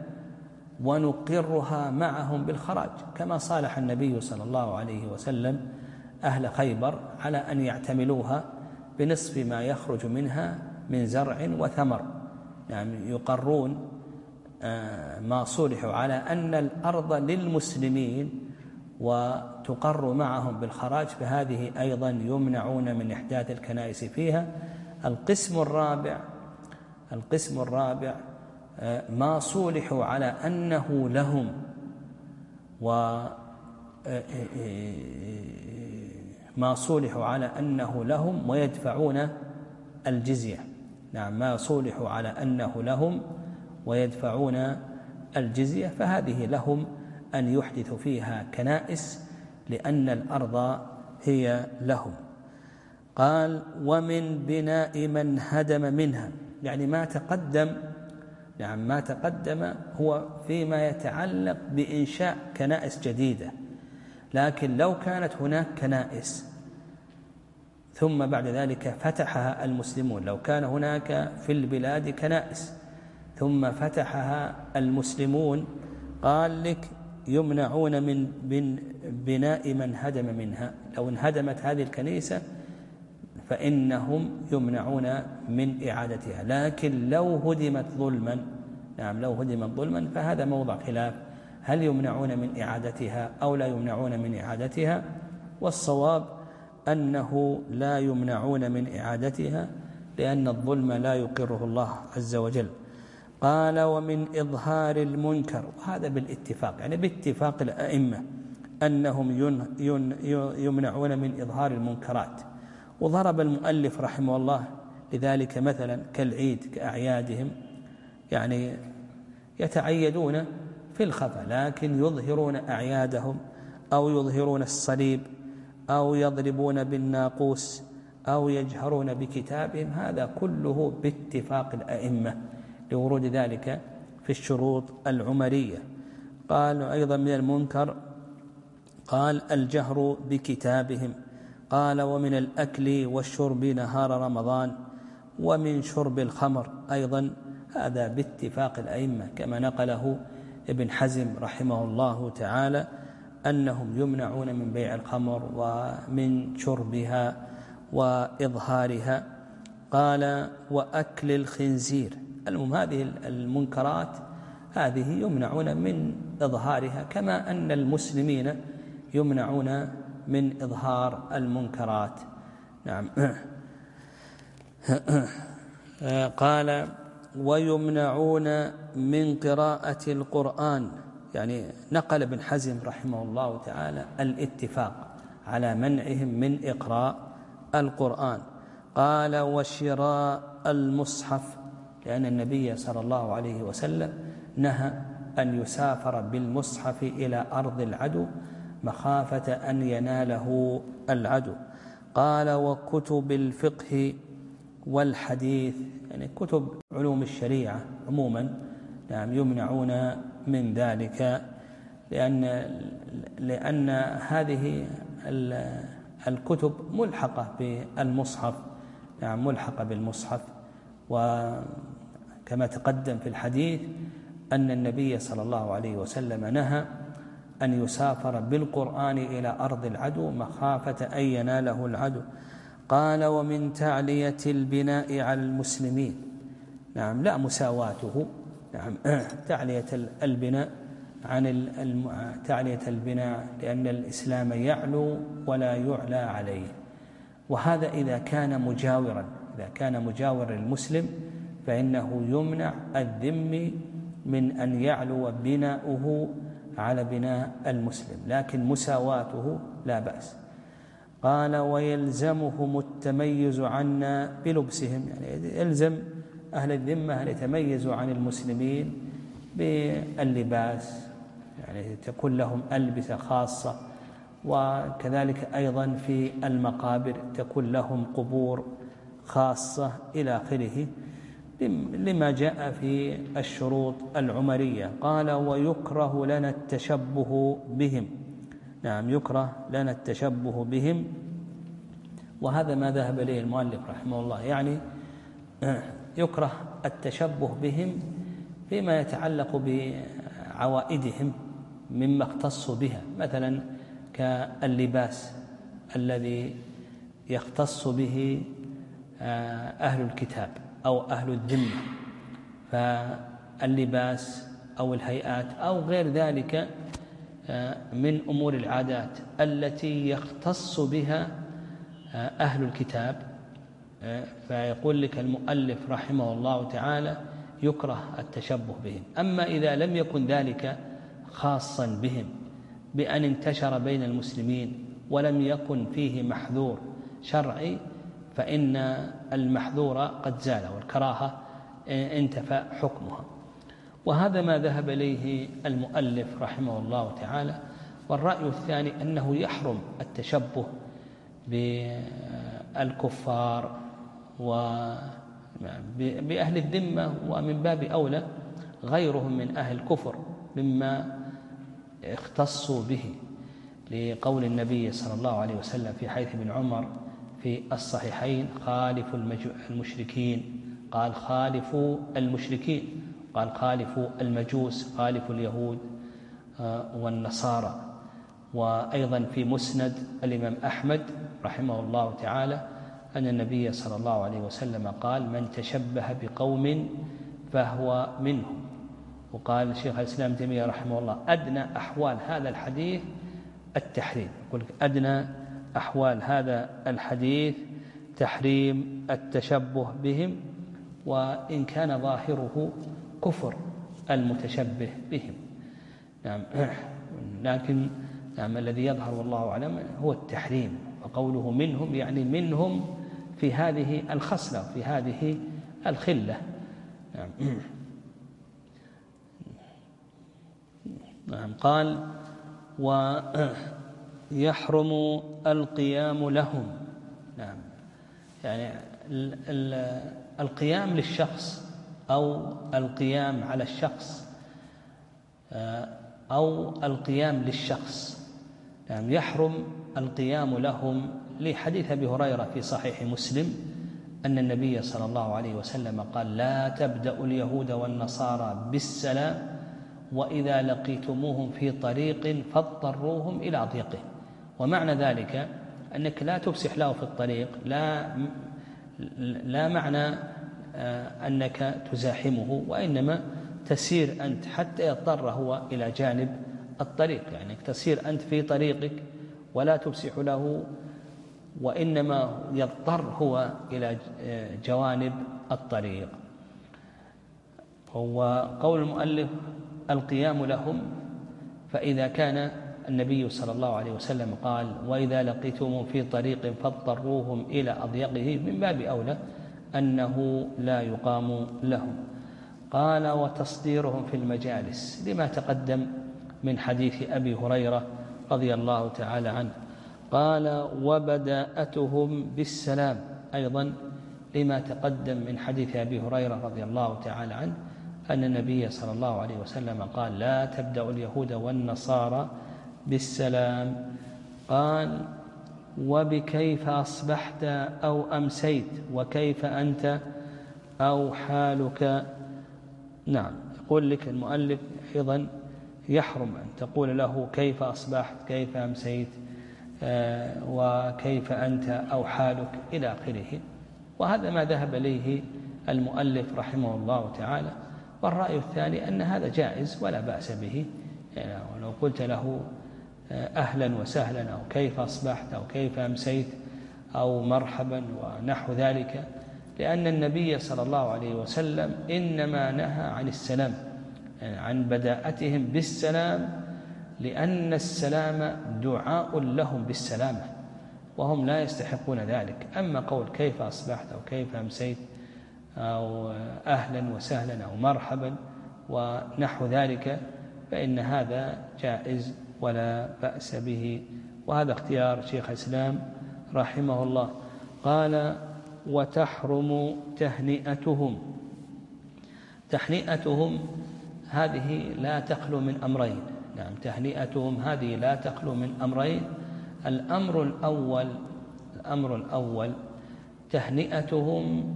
ونقرها معهم بالخراج، كما صالح النبي صلى الله عليه وسلم أهل خيبر على أن يعتملوها بنصف ما يخرج منها من زرع وثمر، يعني يقرون ما صلحوا على أن الأرض للمسلمين وتقر معهم بالخراج، فهذه أيضا يمنعون من إحداث الكنائس فيها. القسم الرابع القسم الرابع ما صلحوا على أنه لهم وما صلحوا على أنه لهم ويدفعون الجزية، نعم ما صلحوا على أنه لهم ويدفعون الجزية، فهذه لهم أن يحدثوا فيها كنائس لأن الأرض هي لهم. قال ومن بناء من هدم منها، يعني ما تقدم نعم ما تقدم هو فيما يتعلق بإنشاء كنائس جديدة، لكن لو كانت هناك كنائس ثم بعد ذلك فتحها المسلمون، لو كان هناك في البلاد كنائس ثم فتحها المسلمون، قال لك يمنعون من بناء من هدم منها. لو انهدمت هذه الكنيسة فإنهم يمنعون من إعادتها، لكن لو هدمت ظلما، نعم لو هدمت ظلما فهذا موضع خلاف، هل يمنعون من إعادتها أو لا يمنعون من إعادتها؟ والصواب أنه لا يمنعون من إعادتها لأن الظلم لا يقره الله عز وجل. قال ومن إظهار المنكر، وهذا بالاتفاق، يعني باتفاق الأئمة أنهم يمنعون من إظهار المنكرات. وضرب المؤلف رحمه الله لذلك مثلا كالعيد كأعيادهم، يعني يتعيدون في الخفا لكن يظهرون أعيادهم أو يظهرون الصليب أو يضربون بالناقوس أو يجهرون بكتابهم، هذا كله باتفاق الأئمة لورود ذلك في الشروط العمرية. قال أيضا من المنكر قال الجهر بكتابهم. قال ومن الأكل والشرب نهار رمضان، ومن شرب الخمر أيضا، هذا باتفاق الأئمة كما نقله ابن حزم رحمه الله تعالى أنهم يمنعون من بيع الخمر ومن شربها وإظهارها. قال وأكل الخنزير. المهم هذه المنكرات هذه يمنعون من إظهارها كما أن المسلمين يمنعون من إظهار المنكرات. نعم. قال ويمنعون من قراءة القرآن، يعني نقل ابن حزم رحمه الله تعالى الاتفاق على منعهم من إقراء القرآن. قال وشراء المصحف، لأن النبي صلى الله عليه وسلم نهى أن يسافر بالمصحف إلى أرض العدو مخافة أن يناله العدو. قال وكتب الفقه والحديث، يعني كتب علوم الشريعة عموما نعم يمنعون من ذلك، لأن لأن هذه الكتب ملحقة بالمصحف، نعم ملحقة بالمصحف. وكما تقدم في الحديث أن النبي صلى الله عليه وسلم نهى أن يسافر بالقرآن إلى أرض العدو مخافة أن يناله العدو. قال ومن تعلية البناء على المسلمين، نعم لا مساواته، نعم تعلية البناء عن تعلية البناء لأن الإسلام يعلو ولا يعلى عليه، وهذا إذا كان مجاورا، إذا كان مجاور المسلم فإنه يمنع الذم من أن يعلو بناؤه على بناء المسلم، لكن مساواته لا بأس. قال ويلزمهم التميز عنا بلبسهم، يعني يلزم أهل الذمة أن يتميزوا عن المسلمين باللباس، يعني تكون لهم ألبسة خاصة، وكذلك أيضا في المقابر تكون لهم قبور خاصة إلى آخره لما جاء في الشروط العمرية. قال ويكره لنا التشبه بهم، نعم يكره لنا التشبه بهم، وهذا ما ذهب إليه المؤلف رحمه الله، يعني يكره التشبه بهم فيما يتعلق بعوائدهم مما اختصوا بها، مثلا كاللباس الذي يختص به أهل الكتاب أو أهل الذمة، فاللباس أو الهيئات أو غير ذلك من أمور العادات التي يختص بها أهل الكتاب، فيقول لك المؤلف رحمه الله تعالى يكره التشبه بهم. أما إذا لم يكن ذلك خاصا بهم بأن انتشر بين المسلمين ولم يكن فيه محذور شرعي فإن المحذور قد زال والكراهة انتفى حكمها، وهذا ما ذهب إليه المؤلف رحمه الله تعالى. والرأي الثاني أنه يحرم التشبه بالكفار وبأهل الذمة، ومن باب أولى غيرهم من أهل الكفر مما اختصوا به، لقول النبي صلى الله عليه وسلم في حديث ابن عمر في الصحيحين خالفوا المشركين، قال خالفوا المشركين، قال خالفوا المجوس، خالفوا اليهود والنصارى. وأيضا في مسند الإمام أحمد رحمه الله تعالى أن النبي صلى الله عليه وسلم قال من تشبه بقوم فهو منهم. وقال شيخ الإسلام تيمية رحمه الله أدنى أحوال هذا الحديث التحريم، يقول أدنى أحوال هذا الحديث تحريم التشبه بهم، وإن كان ظاهره كفر المتشبه بهم، نعم، لكن نعم الذي يظهر والله أعلم هو التحريم، وقوله منهم يعني منهم في هذه الخصلة في هذه الخلة، نعم. نعم. قال ويحرم القيام لهم، نعم، يعني القيام للشخص أو القيام على الشخص أو القيام للشخص، نعم يحرم القيام لهم لحديث أبي هريرة في صحيح مسلم أن النبي صلى الله عليه وسلم قال لا تبدأ اليهود والنصارى بالسلام وإذا لقيتموهم في طريق فاضطروهم إلى ضيقه. ومعنى ذلك أنك لا تفسح له في الطريق، لا لا معنى أنك تزاحمه، وإنما تسير أنت حتى يضطر هو إلى جانب الطريق، يعني تسير أنت في طريقك ولا تفسح له، وإنما يضطر هو إلى جوانب الطريق. هو قول المؤلف القيام لهم، فإذا كان النبي صلى الله عليه وسلم قال وإذا لقيتم في طريق فاضطروهم إلى أضيقه، من باب أولى أنه لا يقام لهم. قال وتصديرهم في المجالس لما تقدم من حديث أبي هريرة رضي الله تعالى عنه. قال وبداءتهم بالسلام أيضا لما تقدم من حديث أبي هريرة رضي الله تعالى عنه أن النبي صلى الله عليه وسلم قال لا تبدأ اليهود والنصارى بالسلام. قال وبكيف أصبحت أو أمسيت وكيف أنت أو حالك. نعم، يقول لك المؤلف أيضا يحرم أن تقول له كيف أصبحت كيف أمسيت آه وكيف أنت أو حالك إلى آخره. وهذا ما ذهب إليه المؤلف رحمه الله تعالى. والرأي الثاني أن هذا جائز ولا بأس به، يعني ولو قلت له أهلا وسهلا أو كيف أصبحت أو كيف أمسيت أو مرحبا ونحو ذلك، لأن النبي صلى الله عليه وسلم إنما نهى عن السلام، يعني عن بداءتهم بالسلام، لأن السلام دعاء لهم بالسلامة وهم لا يستحقون ذلك. أما قول كيف أصبحت أو كيف أمسيت أو أهلا وسهلا أو مرحبا ونحو ذلك فإن هذا جائز ولا بأس به، وهذا اختيار شيخ الإسلام رحمه الله. قال وتحرم تهنئتهم. تهنئتهم هذه لا تخلو من أمرين. نعم، تهنئتهم هذه لا تخلو من أمرين. الأمر الأول الأمر الأول تهنئتهم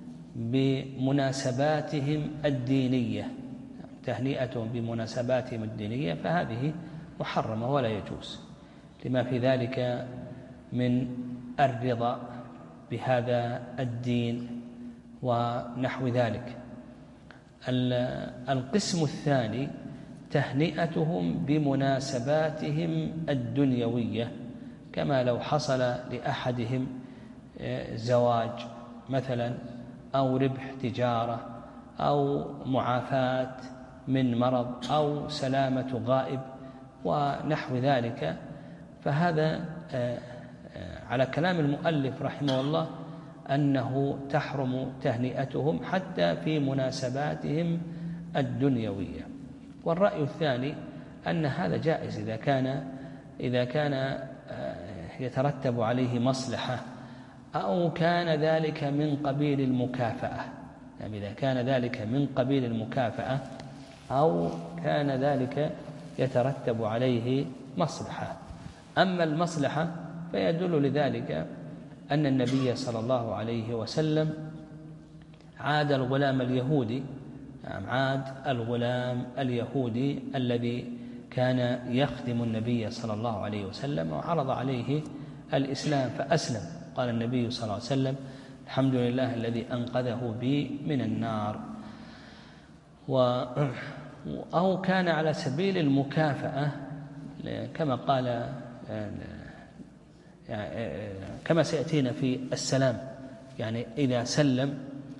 بمناسباتهم الدينية. تهنئتهم بمناسباتهم الدينية فهذه محرمة ولا يجوز، لما في ذلك من الرضا بهذا الدين ونحو ذلك. القسم الثاني تهنئتهم بمناسباتهم الدنيوية، كما لو حصل لأحدهم زواج مثلا أو ربح تجارة أو معافاة من مرض أو سلامة غائب ونحو ذلك، فهذا على كلام المؤلف رحمه الله أنه تحرم تهنئتهم حتى في مناسباتهم الدنيوية. والرأي الثاني أن هذا جائز إذا كان إذا كان يترتب عليه مصلحة أو كان ذلك من قبيل المكافأة، يعني إذا كان ذلك من قبيل المكافأة أو كان ذلك يترتب عليه مصلحة. أما المصلحة فيدل لذلك أن النبي صلى الله عليه وسلم عاد الغلام اليهودي عاد الغلام اليهودي الذي كان يخدم النبي صلى الله عليه وسلم وعرض عليه الإسلام فأسلم. قال النبي صلى الله عليه وسلم الحمد لله الذي أنقذه بي من النار. و أو كان على سبيل المكافأة كما قال كما سيأتينا في السلام، يعني إذا سلم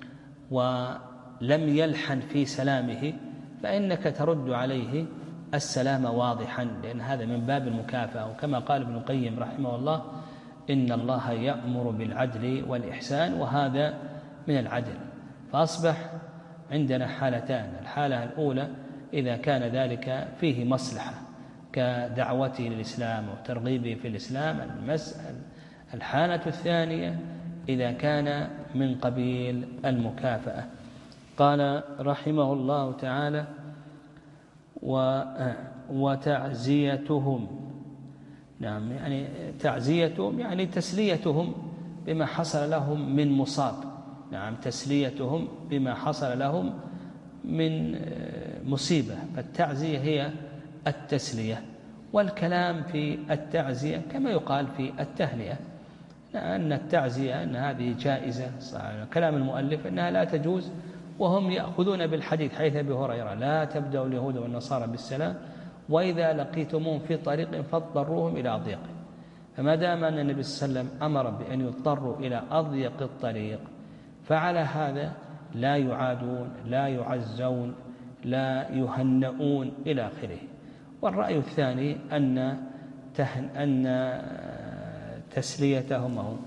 ولم يلحن في سلامه فإنك ترد عليه السلام واضحا، لأن هذا من باب المكافأة. وكما قال ابن القيم رحمه الله إن الله يأمر بالعدل والإحسان، وهذا من العدل. فأصبح عندنا حالتان: الحالة الأولى إذا كان ذلك فيه مصلحة كدعوته للإسلام وترغيبه في الإسلام المسألة. الحالة الثانية إذا كان من قبيل المكافأة. قال رحمه الله تعالى وتعزيتهم. نعم، يعني تعزيتهم يعني تسليتهم بما حصل لهم من مصاب. نعم، تسليتهم بما حصل لهم من مصيبة، فالتعزية هي التسلية. والكلام في التعزية كما يقال في التهنئة، أن التعزية أن هذه جائزة. كلام المؤلف أنها لا تجوز، وهم يأخذون بالحديث حيث أبي هريرة لا تبدأ اليهود والنصارى بالسلام وإذا لقيتموهم في طريق فاضطروهم إلى أضيقه. فما دام أن النبي صلى الله عليه وسلم أمر بأن يضطروا إلى أضيق الطريق، فعلى هذا لا يعادون لا يعزون لا يهنؤون إلى آخره. والرأي الثاني أن تهن أن تسليتهم أو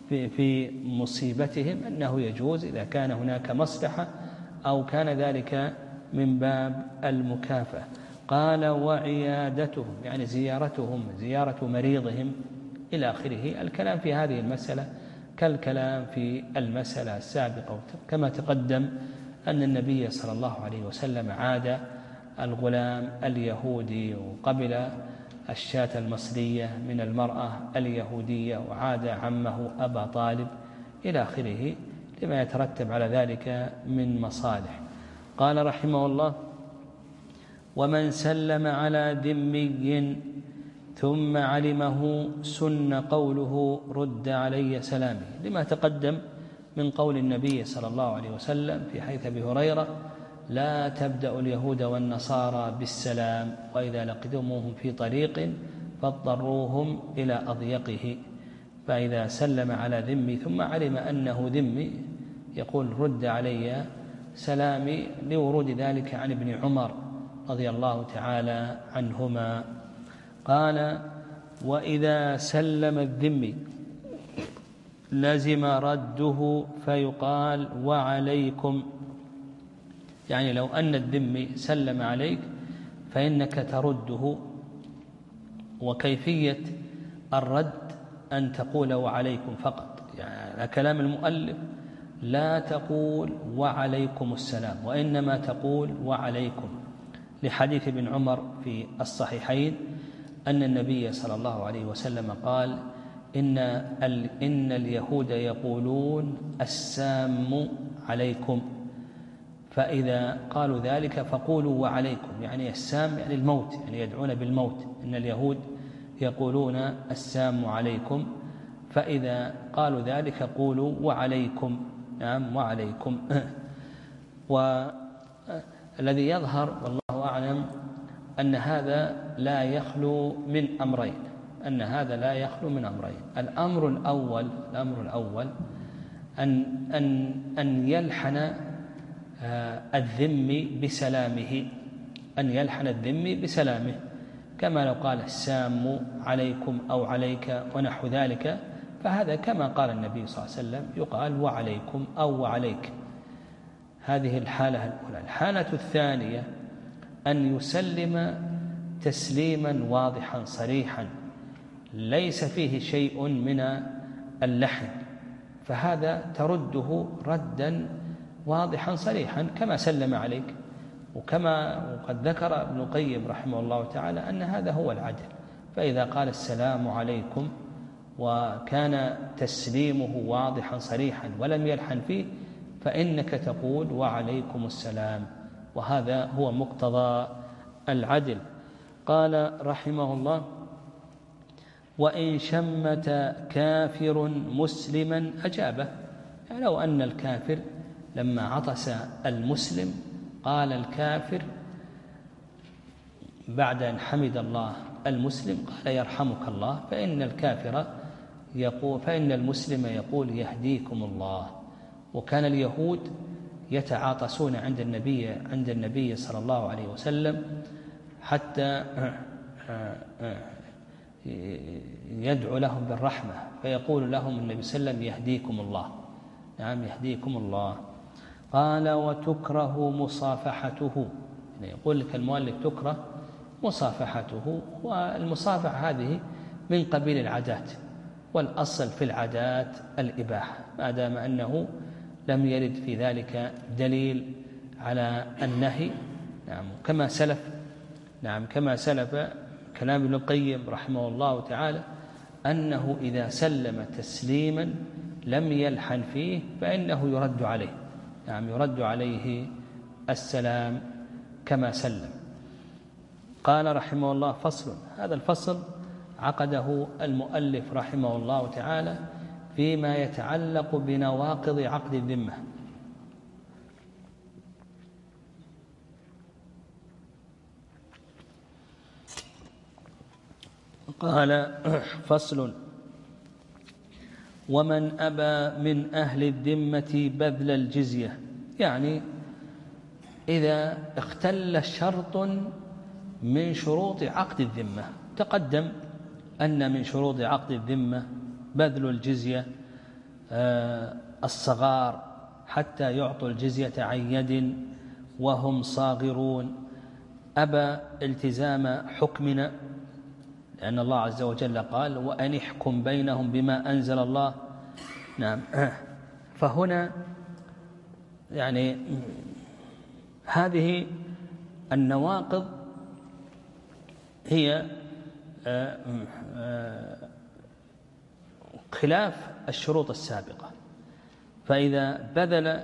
في, في مصيبتهم أنه يجوز إذا كان هناك مصلحة أو كان ذلك من باب المكافأة. قال وعيادتهم يعني زيارتهم زيارة مريضهم إلى آخره. الكلام في هذه المسألة كالكلام في المسألة السابقة، كما تقدم أن النبي صلى الله عليه وسلم عاد الغلام اليهودي وقبل الشاة المصرية من المرأة اليهودية وعاد عمه أبا طالب إلى آخره لما يترتب على ذلك من مصالح. قال رحمه الله ومن سلم على ذمي ثم علمه سن قوله رد علي سلامي، لما تقدم من قول النبي صلى الله عليه وسلم في حديث أبي هريرة لا تبدأ اليهود والنصارى بالسلام وإذا لقيتموهم في طريق فاضطروهم إلى أضيقه. فإذا سلم على ذمي ثم علم أنه ذمي يقول رد علي سلامي، لورود ذلك عن ابن عمر رضي الله تعالى عنهما. قال وإذا سلم الذمي لزم رده فيقال وعليكم، يعني لو أن الذمي سلم عليك فإنك ترده، وكيفية الرد أن تقول وعليكم فقط، يعني كلام المؤلف لا تقول وعليكم السلام وإنما تقول وعليكم، لحديث ابن عمر في الصحيحين أن النبي صلى الله عليه وسلم قال إن, إن اليهود يقولون السام عليكم، فإذا قالوا ذلك فقولوا وعليكم، يعني السام يعني الموت، يعني يدعون بالموت. إن اليهود يقولون السام عليكم، فإذا قالوا ذلك قولوا وعليكم. نعم وعليكم. والذي يظهر والله أعلم أن هذا لا يخلو من أمرين أن هذا لا يخلو من أمرين الأمر الأول الأمر الأول أن أن أن يلحن الذمي بسلامه أن يلحن الذمي بسلامه، كما لو قال السام عليكم أو عليك ونحو ذلك، فهذا كما قال النبي صلى الله عليه وسلم يقال وعليكم أو وعليك. هذه الحالة الأولى. الحالة الثانية أن يسلم تسليما واضحا صريحا ليس فيه شيء من اللحن، فهذا ترده ردا واضحا صريحا كما سلم عليك، وكما وقد ذكر ابن القيم رحمه الله تعالى أن هذا هو العدل. فإذا قال السلام عليكم وكان تسليمه واضحا صريحا ولم يلحن فيه فإنك تقول وعليكم السلام، وهذا هو مقتضى العدل. قال رحمه الله وإن شمت كافر مسلما أجابه، يعني لو أن الكافر لما عطس المسلم قال الكافر بعد أن حمد الله المسلم قال يرحمك الله، فإن الكافر يقول فإن المسلم يقول يهديكم الله. وكان اليهود يتعاطسون عند النبي عند النبي صلى الله عليه وسلم حتى يدعو لهم بالرحمة، فيقول لهم النبي صلى الله عليه وسلم يهديكم الله. نعم يهديكم الله. قال وتكره مصافحته، يعني يقول لك المؤلف تكره مصافحته، والمصافحة هذه من قبيل العادات، والأصل في العادات الإباحة ما دام أنه لم يرد في ذلك دليل على النهي. نعم كما سلف نعم كما سلف كلام ابن القيم رحمه الله تعالى أنه إذا سلم تسليما لم يلحن فيه فإنه يرد عليه. نعم يرد عليه السلام كما سلم. قال رحمه الله فصل، هذا الفصل عقده المؤلف رحمه الله تعالى فيما يتعلق بنواقض عقد الذمة. قال فصل ومن أبى من أهل الذمة بذل الجزية، يعني إذا اختل شرط من شروط عقد الذمة. تقدم أن من شروط عقد الذمة بذل الجزية، الصغار حتى يعطوا الجزية عن يد وهم صاغرون، أبى التزام حكمنا، لأن الله عز وجل قال وأن احكم بينهم بما أنزل الله. نعم. فهنا يعني هذه النواقض هي خلاف الشروط السابقة. فإذا بذل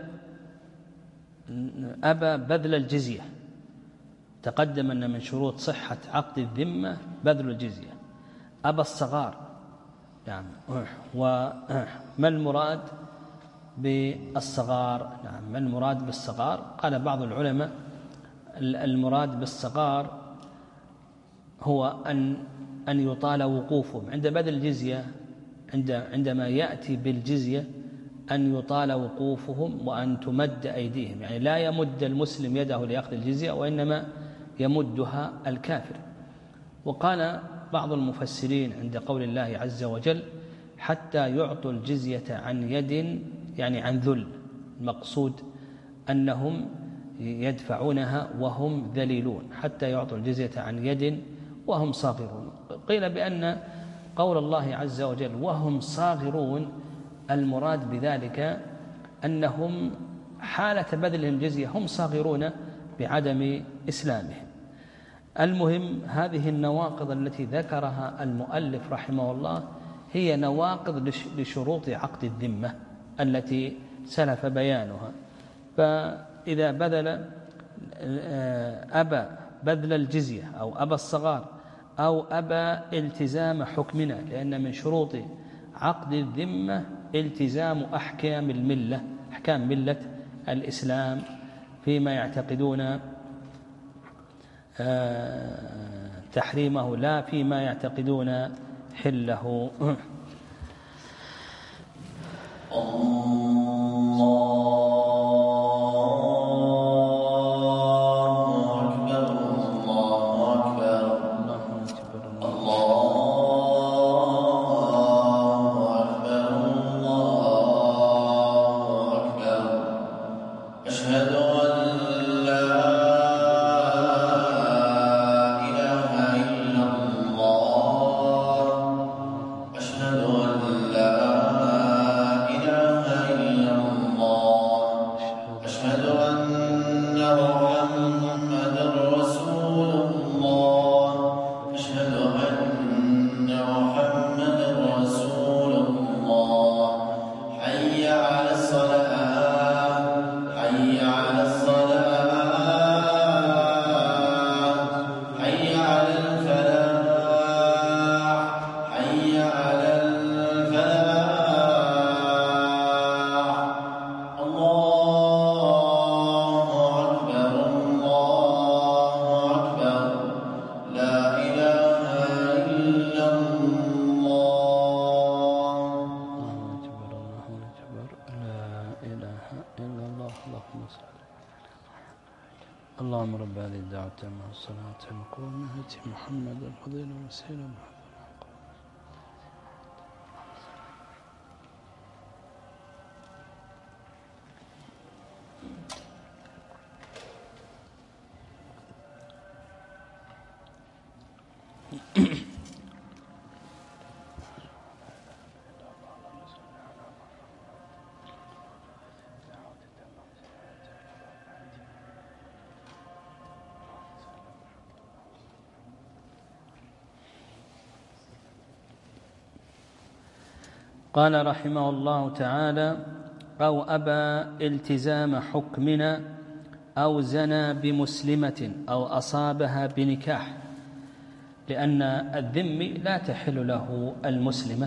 أبى بذل الجزية، تقدم أن من شروط صحة عقد الذمة بذل الجزية. أبى الصغار، نعم. وما المراد بالصغار؟ نعم، ما المراد بالصغار؟ قال بعض العلماء المراد بالصغار هو أن أن يطال وقوفهم عند بذل الجزية، عند عندما يأتي بالجزية أن يطال وقوفهم وأن تمد أيديهم، يعني لا يمد المسلم يده ليأخذ الجزية وإنما يمدها الكافر. وقال بعض المفسرين عند قول الله عز وجل حتى يعطوا الجزية عن يد، يعني عن ذل، المقصود أنهم يدفعونها وهم ذليلون، حتى يعطوا الجزية عن يد وهم صاغرون. قيل بأن قول الله عز وجل وهم صاغرون المراد بذلك أنهم حالة بذلهم جزية هم صاغرون بعدم إسلامهم. المهم هذه النواقض التي ذكرها المؤلف رحمه الله هي نواقض لشروط عقد الذمة التي سلف بيانها. فإذا بذل أبى بذل الجزية أو أبى الصغار أو أبى التزام حكمنا، لأن من شروط عقد الذمة التزام أحكام الملة، أحكام ملة الإسلام فيما يعتقدون تحريمه لا فيما يعتقدون حله. اللهم رب هذه الدعوة التامة والصلاة القائمة آت محمد الفضيلة والوسيلة. قال رحمه الله تعالى أو أبى التزام حكمنا أو زنى بمسلمة أو أصابها بنكاح، لأن الذمي لا تحل له المسلمة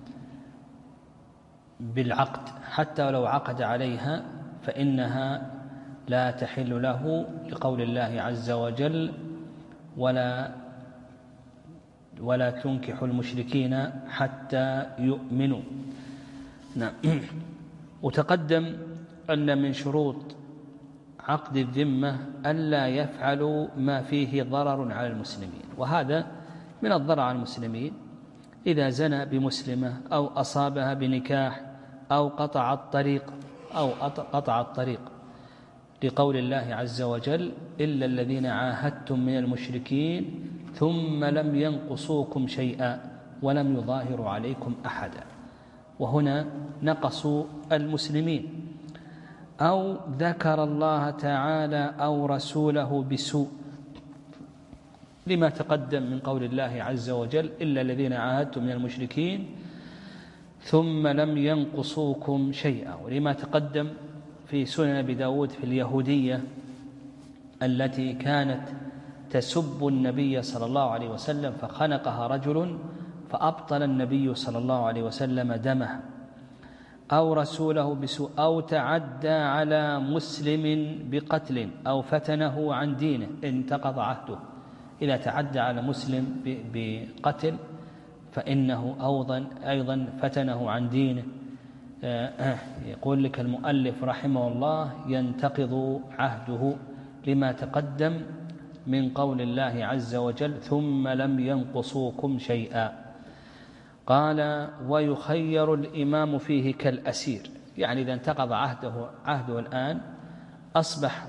بالعقد، حتى لو عقد عليها فإنها لا تحل له، لقول الله عز وجل ولا ولا تنكحوا المشركين حتى يؤمنوا. نعم. وتقدم أن من شروط عقد الذمة ألا يفعلوا ما فيه ضرر على المسلمين، وهذا من الضرر على المسلمين إذا زنى بمسلمة أو أصابها بنكاح أو قطع الطريق أو قطع الطريق، لقول الله عز وجل: إلا الذين عاهدتم من المشركين ثم لم ينقصوكم شيئا ولم يظاهروا عليكم أحدا. وهنا نقصوا المسلمين. أو ذكر الله تعالى أو رسوله بسوء، لما تقدم من قول الله عز وجل: إلا الذين عاهدتم من المشركين ثم لم ينقصوكم شيئا، ولما تقدم في سنن أبي داود في اليهودية التي كانت تسب النبي صلى الله عليه وسلم فخنقها رجل فأبطل النبي صلى الله عليه وسلم دمه. أو رسوله بسوء، أو تعدى على مسلم بقتل أو فتنه عن دينه انتقض عهده. إذا تعدى على مسلم بقتل فإنه أيضا فتنه عن دينه. يقول لك المؤلف رحمه الله: ينتقض عهده، لما تقدم من قول الله عز وجل: ثم لم ينقصوكم شيئا. قال: ويخير الإمام فيه كالأسير، يعني إذا انتقض عهده عهده الآن أصبح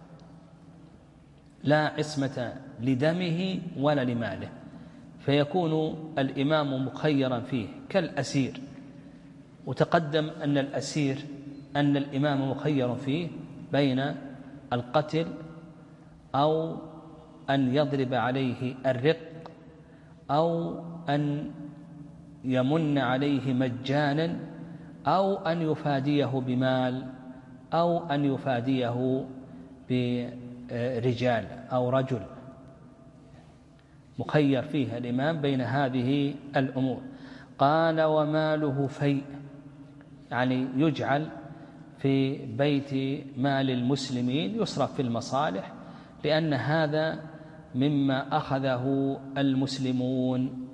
لا عصمة لدمه ولا لماله، فيكون الإمام مخيرا فيه كالأسير. وتقدم أن الأسير أن الإمام مخير فيه بين القتل أو أن يضرب عليه الرق أو أن يمن عليه مجانا أو أن يفاديه بمال أو أن يفاديه برجال أو رجل. مخير فيه الإمام بين هذه الأمور. قال: وماله فيء، يعني يجعل في بيت مال المسلمين يصرف في المصالح، لأن هذا مما أخذه المسلمون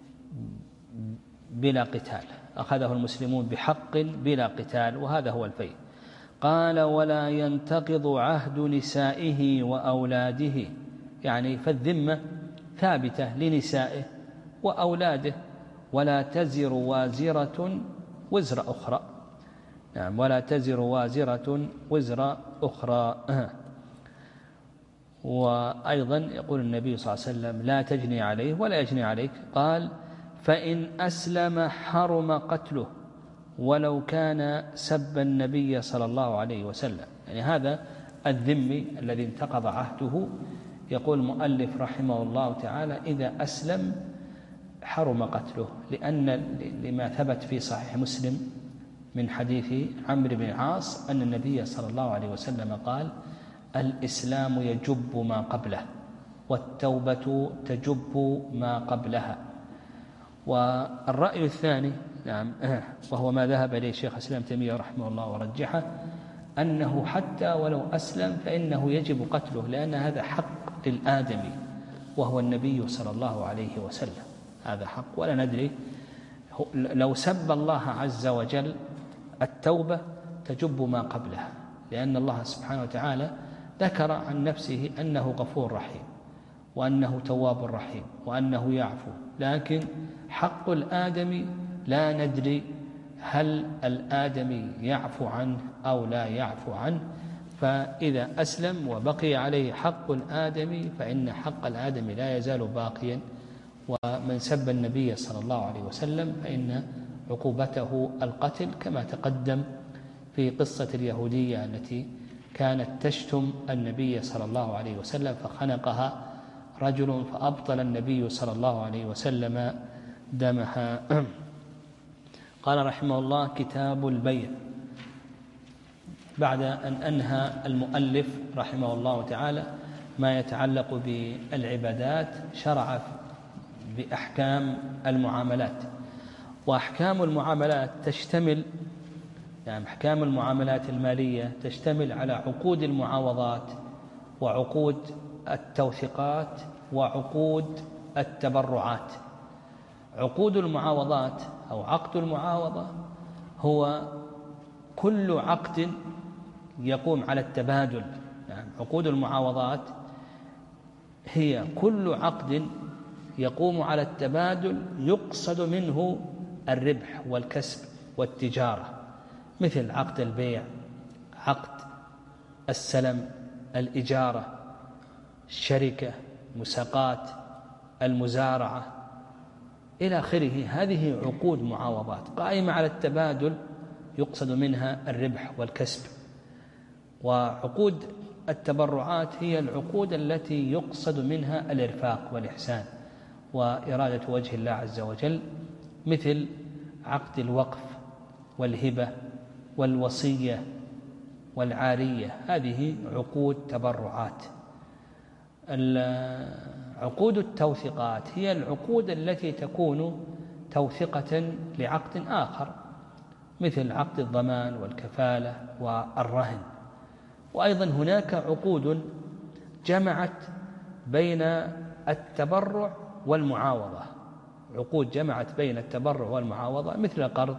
بلا قتال، أخذه المسلمون بحق بلا قتال، وهذا هو الفيء. قال: ولا ينتقض عهد نسائه وأولاده، يعني فالذمة ثابتة لنسائه وأولاده، ولا تزر وازرة وزر أخرى. نعم، ولا تزر وازرة وزر أخرى. وأيضا يقول النبي صلى الله عليه وسلم: لا تجني عليه ولا يجني عليك. قال: فإن أسلم حرم قتله ولو كان سب النبي صلى الله عليه وسلم. يعني هذا الذمي الذي انتقض عهده، يقول المؤلف رحمه الله تعالى: إذا أسلم حرم قتله، لأن لما ثبت في صحيح مسلم من حديث عمرو بن العاص أن النبي صلى الله عليه وسلم قال: الإسلام يجب ما قبله والتوبة تجب ما قبلها. والرأي الثاني، نعم، وهو ما ذهب إليه شيخ الإسلام تيمية رحمه الله ورجحه، أنه حتى ولو أسلم فإنه يجب قتله، لأن هذا حق للآدمي وهو النبي صلى الله عليه وسلم. هذا حق، ولا ندري لو سب الله عز وجل التوبة تجب ما قبلها، لأن الله سبحانه وتعالى ذكر عن نفسه أنه غفور رحيم وأنه تواب رحيم وأنه يعفو. لكن حق الآدمي لا ندري هل الآدمي يعفو عنه أو لا يعفو عنه. فإذا أسلم وبقي عليه حق الآدمي فإن حق الآدمي لا يزال باقيا. ومن سب النبي صلى الله عليه وسلم فإن عقوبته القتل، كما تقدم في قصة اليهودية التي كانت تشتم النبي صلى الله عليه وسلم فخنقها رجل فأبطل النبي صلى الله عليه وسلم دمها. قال رحمه الله: كتاب البيع. بعد أن أنهى المؤلف رحمه الله تعالى ما يتعلق بالعبادات، شرع بأحكام المعاملات. وأحكام المعاملات تشتمل، يعني أحكام المعاملات المالية تشتمل على عقود المعاوضات وعقود التوثيقات وعقود التبرعات. عقود المعاوضات أو عقد المعاوضة هو كل عقد يقوم على التبادل. يعني عقود المعاوضات هي كل عقد يقوم على التبادل يقصد منه الربح والكسب والتجارة. مثل عقد البيع، عقد السلم، الإجارة، الشركة، المساقات، المزارعة إلى آخره. هذه عقود معاوضات قائمة على التبادل يقصد منها الربح والكسب. وعقود التبرعات هي العقود التي يقصد منها الإرفاق والإحسان وإرادة وجه الله عز وجل، مثل عقد الوقف والهبة والوصية والعارية. هذه عقود تبرعات. عقود التوثيقات هي العقود التي تكون توثقة لعقد آخر، مثل عقد الضمان والكفالة والرهن. وأيضا هناك عقود جمعت بين التبرع والمعاوضة، عقود جمعت بين التبرع والمعاوضة، مثل القرض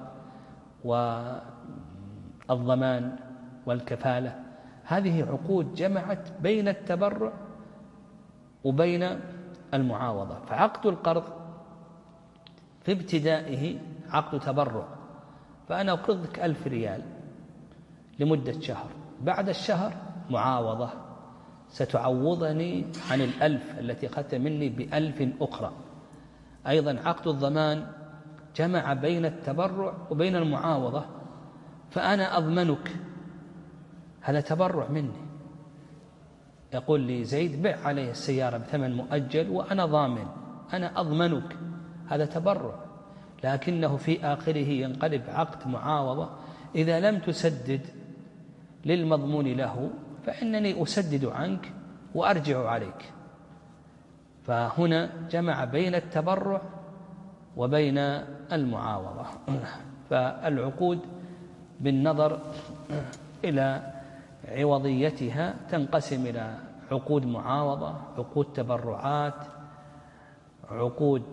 والضمان والكفالة. هذه عقود جمعت بين التبرع وبين المعاوضة. فعقد القرض في ابتدائه عقد تبرع، فأنا أقرضك ألف ريال لمدة شهر، بعد الشهر معاوضة، ستعوضني عن الألف التي أخذت مني بألف أخرى. أيضا عقد الضمان جمع بين التبرع وبين المعاوضة، فأنا أضمنك، هذا تبرع مني. يقول لي زيد بع عليه السيارة بثمن مؤجل وأنا ضامن، أنا أضمنك، هذا تبرع. لكنه في آخره ينقلب عقد معاوضة، إذا لم تسدد للمضمون له فإنني أسدد عنك وأرجع عليك. فهنا جمع بين التبرع وبين المعاوضة. فالعقود بالنظر إلى عوضيتها تنقسم إلى عقود معاوضة، عقود تبرعات، عقود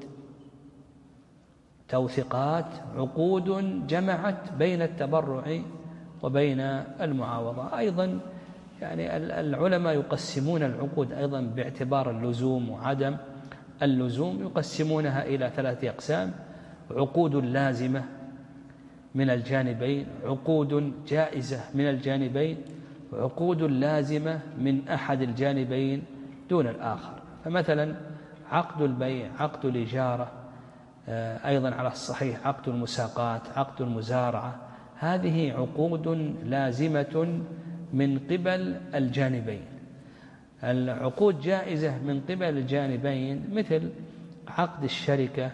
توثيقات، عقود جمعت بين التبرع وبين المعاوضة. أيضا يعني العلماء يقسمون العقود أيضا باعتبار اللزوم وعدم اللزوم، يقسمونها إلى ثلاثة أقسام: عقود لازمة من الجانبين، عقود جائزة من الجانبين، عقود لازمة من أحد الجانبين دون الآخر. فمثلا عقد البيع، عقد الإجارة، أيضا على الصحيح عقد المساقات، عقد المزارعة، هذه عقود لازمة من قبل الجانبين. العقود جائزة من قبل الجانبين مثل عقد الشركة،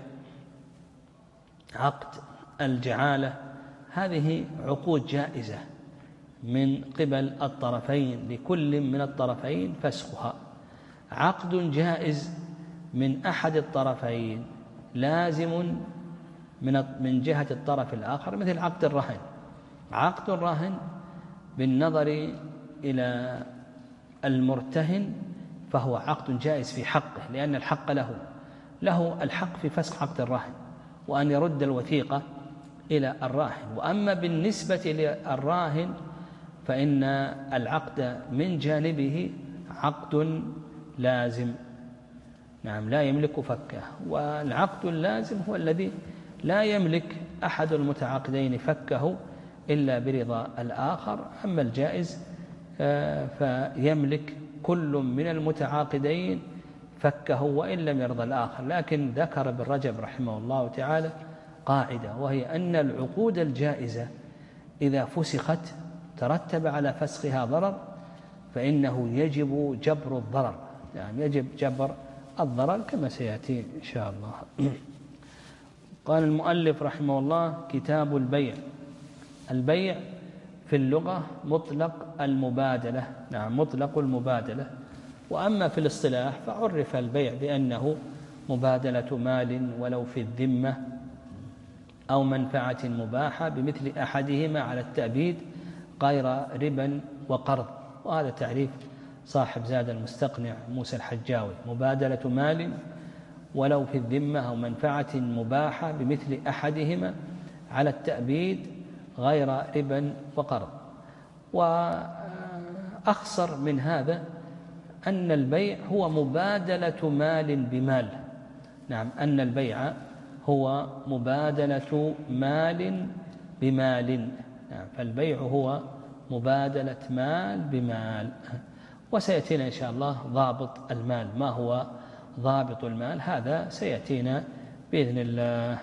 عقد الجعالة، هذه عقود جائزة من قبل الطرفين، لكل من الطرفين فسخها. عقد جائز من أحد الطرفين لازم من من جهة الطرف الآخر، مثل عقد الرهن. عقد الرهن بالنظر إلى المرتهن فهو عقد جائز في حقه، لأن الحق له له الحق في فسخ عقد الرهن وأن يرد الوثيقة إلى الراهن. وأما بالنسبة للراهن فإن العقد من جانبه عقد لازم، نعم، لا يملك فكه. والعقد اللازم هو الذي لا يملك أحد المتعاقدين فكه إلا برضا الآخر. أما الجائز فيملك كل من المتعاقدين فكه وإن لم يرضى الآخر. لكن ذكر ابن رجب رحمه الله تعالى قاعدة، وهي أن العقود الجائزة إذا فسخت ترتب على فسخها ضرر، فإنه يجب جبر الضرر، يعني يجب جبر الضرر كما سيأتي إن شاء الله. قال المؤلف رحمه الله: كتاب البيع. البيع في اللغة مطلق المبادلة، نعم، مطلق المبادلة. وأما في الاصطلاح فعرف البيع بأنه مبادلة مال ولو في الذمة أو منفعة مباحة بمثل أحدهما على التأبيد غير ربا وقرض. وهذا تعريف صاحب زاد المستقنع موسى الحجاوي: مبادلة مال ولو في الذمة أو منفعة مباحة بمثل أحدهما على التأبيد غير ربا وقرض. وأخصر من هذا أن البيع هو مبادلة مال بمال، نعم، أن البيع هو مبادلة مال بمال، فالبيع هو مبادلة مال بمال. وسيأتينا إن شاء الله ضابط المال، ما هو ضابط المال، هذا سيأتينا بإذن الله.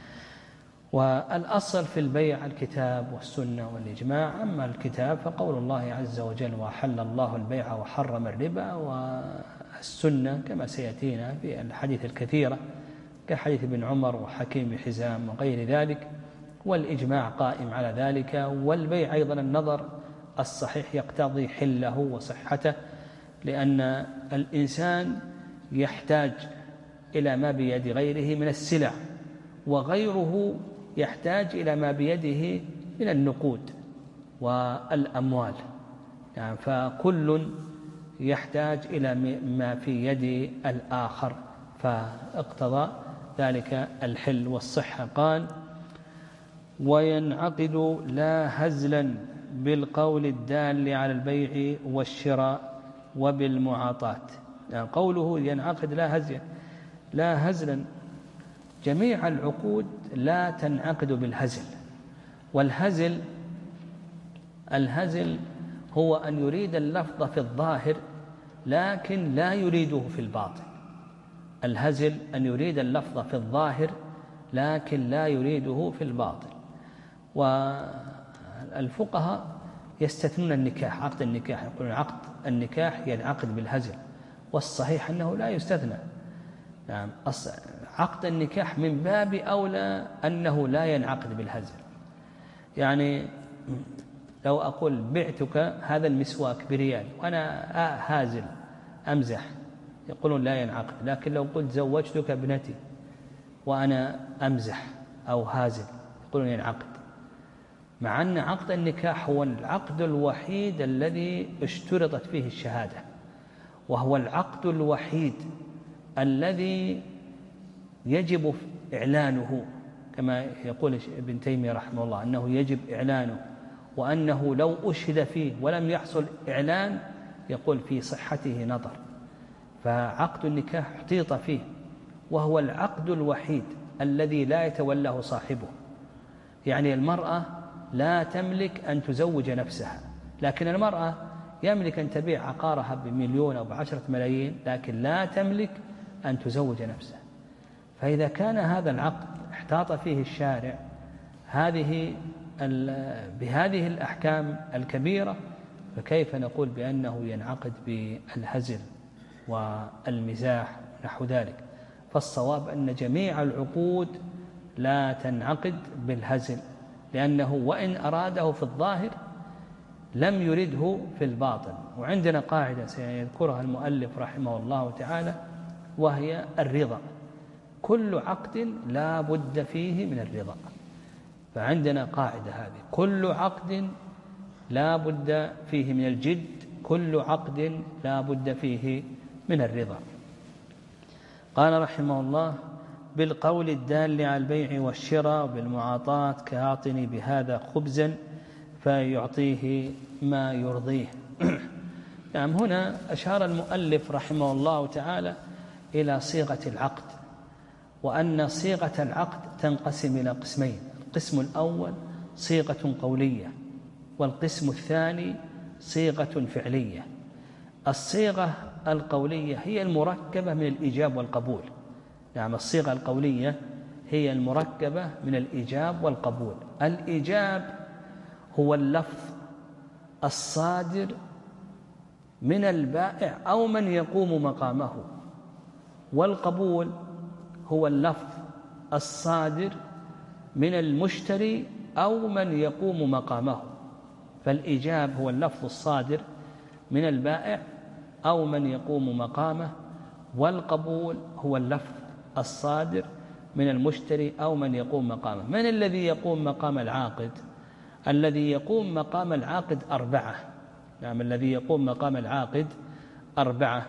والأصل في البيع الكتاب والسنة والإجماع. أما الكتاب فقول الله عز وجل وحل الله البيع وحرم الربا، والسنة كما سيأتينا في الحديث الكثيرة كحديث ابن عمر وحكيم حزام وغير ذلك، والإجماع قائم على ذلك. والبيع أيضا النظر الصحيح يقتضي حله وصحته، لأن الإنسان يحتاج إلى ما بيد غيره من السلع، وغيره يحتاج إلى ما بيده من النقود والأموال، يعني فكل يحتاج إلى ما في يد الآخر، فاقتضى ذلك الحل والصحة. قال وينعقد لا هزلا بالقول الدال على البيع والشراء وبالمعاطاة. يعني قوله ينعقد لا هزلا لا هزلا، جميع العقود لا تنعقد بالهزل. والهزل الهزل هو أن يريد اللفظ في الظاهر لكن لا يريده في الباطن. الهزل أن يريد اللفظ في الظاهر لكن لا يريده في الباطن. والفقهاء يستثنون النكاح، عقد النكاح، يقولون عقد النكاح ينعقد بالهزل، والصحيح أنه لا يستثنى. نعم، عقد النكاح من باب أولى أنه لا ينعقد بالهزل. يعني لو أقول بعتك هذا المسواك بريال وأنا هازل أمزح، يقولون لا ينعقد. لكن لو قلت زوجتك ابنتي وأنا أمزح أو هازل، يقولون ينعقد. مع أن عقد النكاح هو العقد الوحيد الذي اشترطت فيه الشهادة، وهو العقد الوحيد الذي يجب إعلانه، كما يقول ابن تيمية رحمه الله أنه يجب إعلانه، وأنه لو أشهد فيه ولم يحصل إعلان يقول في صحته نظر. فعقد النكاح احتيط فيه، وهو العقد الوحيد الذي لا يتولاه صاحبه. يعني المرأة لا تملك أن تزوج نفسها، لكن المرأة يملك أن تبيع عقارها بمليون أو بعشرة ملايين، لكن لا تملك أن تزوج نفسها. فإذا كان هذا العقد احتاط فيه الشارع هذه بهذه الأحكام الكبيرة، فكيف نقول بأنه ينعقد بالهزل والمزاح نحو ذلك؟ فالصواب أن جميع العقود لا تنعقد بالهزل، لأنه وإن أراده في الظاهر لم يرده في الباطن. وعندنا قاعدة سيذكرها المؤلف رحمه الله تعالى، وهي الرضا. كل عقد لا بد فيه من الرضا. فعندنا قاعدة هذه، كل عقد لا بد فيه من الجد، كل عقد لا بد فيه من الرضا. قال رحمه الله بالقول الدال على البيع والشراء وبالمعاطاة كأعطني بهذا خبزا فيعطيه ما يرضيه. نعم، هنا أشار المؤلف رحمه الله تعالى إلى صيغة العقد، وأن صيغة العقد تنقسم إلى قسمين: القسم الأول صيغة قولية، والقسم الثاني صيغة فعلية. الصيغة القولية هي المركبة من الإيجاب والقبول. نعم، الصيغة القولية هي المركبة من الإيجاب والقبول. الإيجاب هو اللفظ الصادر من البائع أو من يقوم مقامه، والقبول هو اللفظ الصادر من المشتري أو من يقوم مقامه. فالإيجاب هو اللفظ الصادر من البائع أو من يقوم مقامه، والقبول هو اللفظ الصادر من المشتري أو من يقوم مقامه. من الذي يقوم مقام العاقد؟ الذي يقوم مقام العاقد أربعة. نعم، الذي يقوم مقام العاقد أربعة: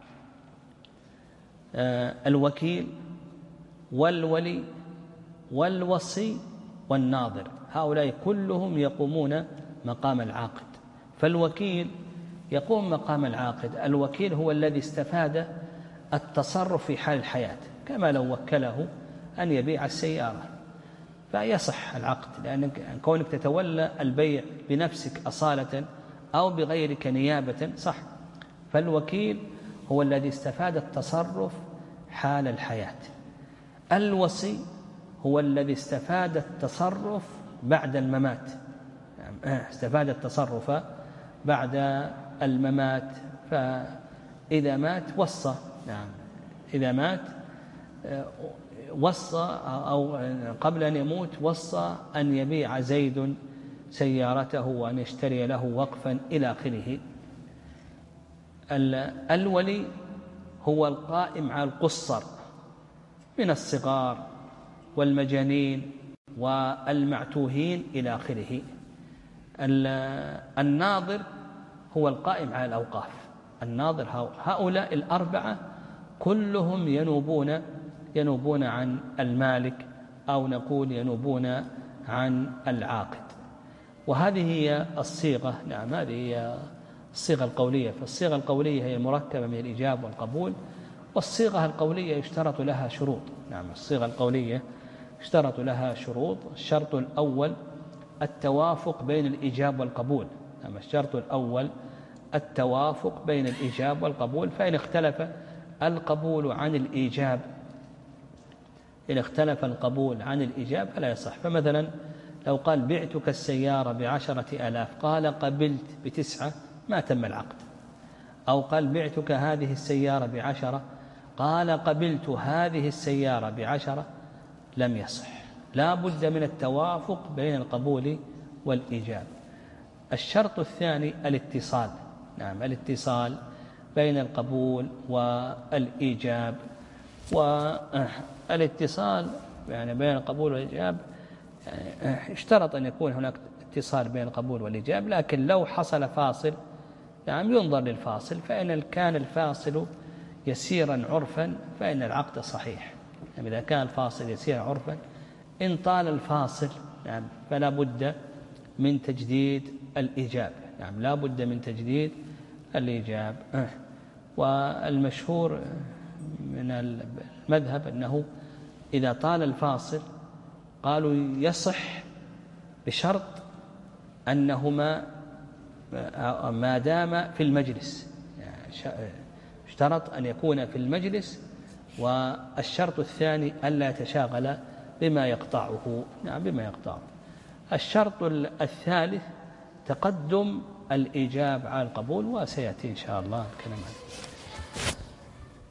آه الوكيل والولي والوصي والناظر. هؤلاء كلهم يقومون مقام العاقد. فالوكيل يقوم مقام العاقد. الوكيل هو الذي استفاد التصرف في حال الحياة، كما لو وكله أن يبيع السيارة، فيصح العقد، لأن كونك تتولى البيع بنفسك أصالة أو بغيرك نيابة صح. فالوكيل هو الذي استفاد التصرف حال الحياة، الوصي هو الذي استفاد التصرف بعد الممات، يعني استفاد التصرف بعد الممات، فإذا مات وصى، نعم إذا مات وصى أو قبل أن يموت وصى أن يبيع زيد سيارته وأن يشتري له وقفا إلى آخره. الولي هو القائم على القصر من الصغار والمجانين والمعتوهين إلى آخره. الناظر هو القائم على الأوقاف. الناظر هؤلاء الأربعة كلهم ينوبون ينوبون عن المالك، أو نقول ينوبون عن العاقد. وهذه هي الصيغة، نعم هذه هي الصيغة القولية. فالصيغة القولية هي المركبة من الإيجاب والقبول، والصيغة القولية يشترط لها شروط. نعم الصيغة القولية يشترط لها شروط. الشرط الأول التوافق بين الإيجاب والقبول. نعم الشرط الأول التوافق بين الإيجاب والقبول، فإن اختلف القبول عن الإيجاب إن اختلف القبول عن الإيجاب فلا يصح. فمثلا لو قال بعتك السيارة بعشرة آلاف قال قبلت بتسعة ما تم العقد، أو قال بعتك هذه السيارة بعشرة قال قبلت هذه السيارة بعشرة لم يصح. لا بد من التوافق بين القبول والإيجاب. الشرط الثاني الاتصال. نعم الاتصال بين القبول والإيجاب. والاتصال يعني بين القبول والإيجاب يعني اشترط أن يكون هناك اتصال بين القبول والإيجاب، لكن لو حصل فاصل نعم ينظر للفاصل، فإن كان الفاصل يسيرا عرفا فإن العقد صحيح. يعني إذا كان الفاصل يسيرا عرفا، إن طال الفاصل نعم فلا بد من تجديد الإيجاب. نعم لا بد من تجديد الإيجاب. والمشهور من المذهب أنه إذا طال الفاصل قالوا يصح بشرط أنهما ما دام في المجلس، يعني اشترط أن يكون في المجلس. والشرط الثاني ألا يتشاغل بما يقطعه. نعم بما يقطعه. الشرط الثالث تقدم الإيجاب على القبول، وسيأتي إن شاء الله الكلام عنه.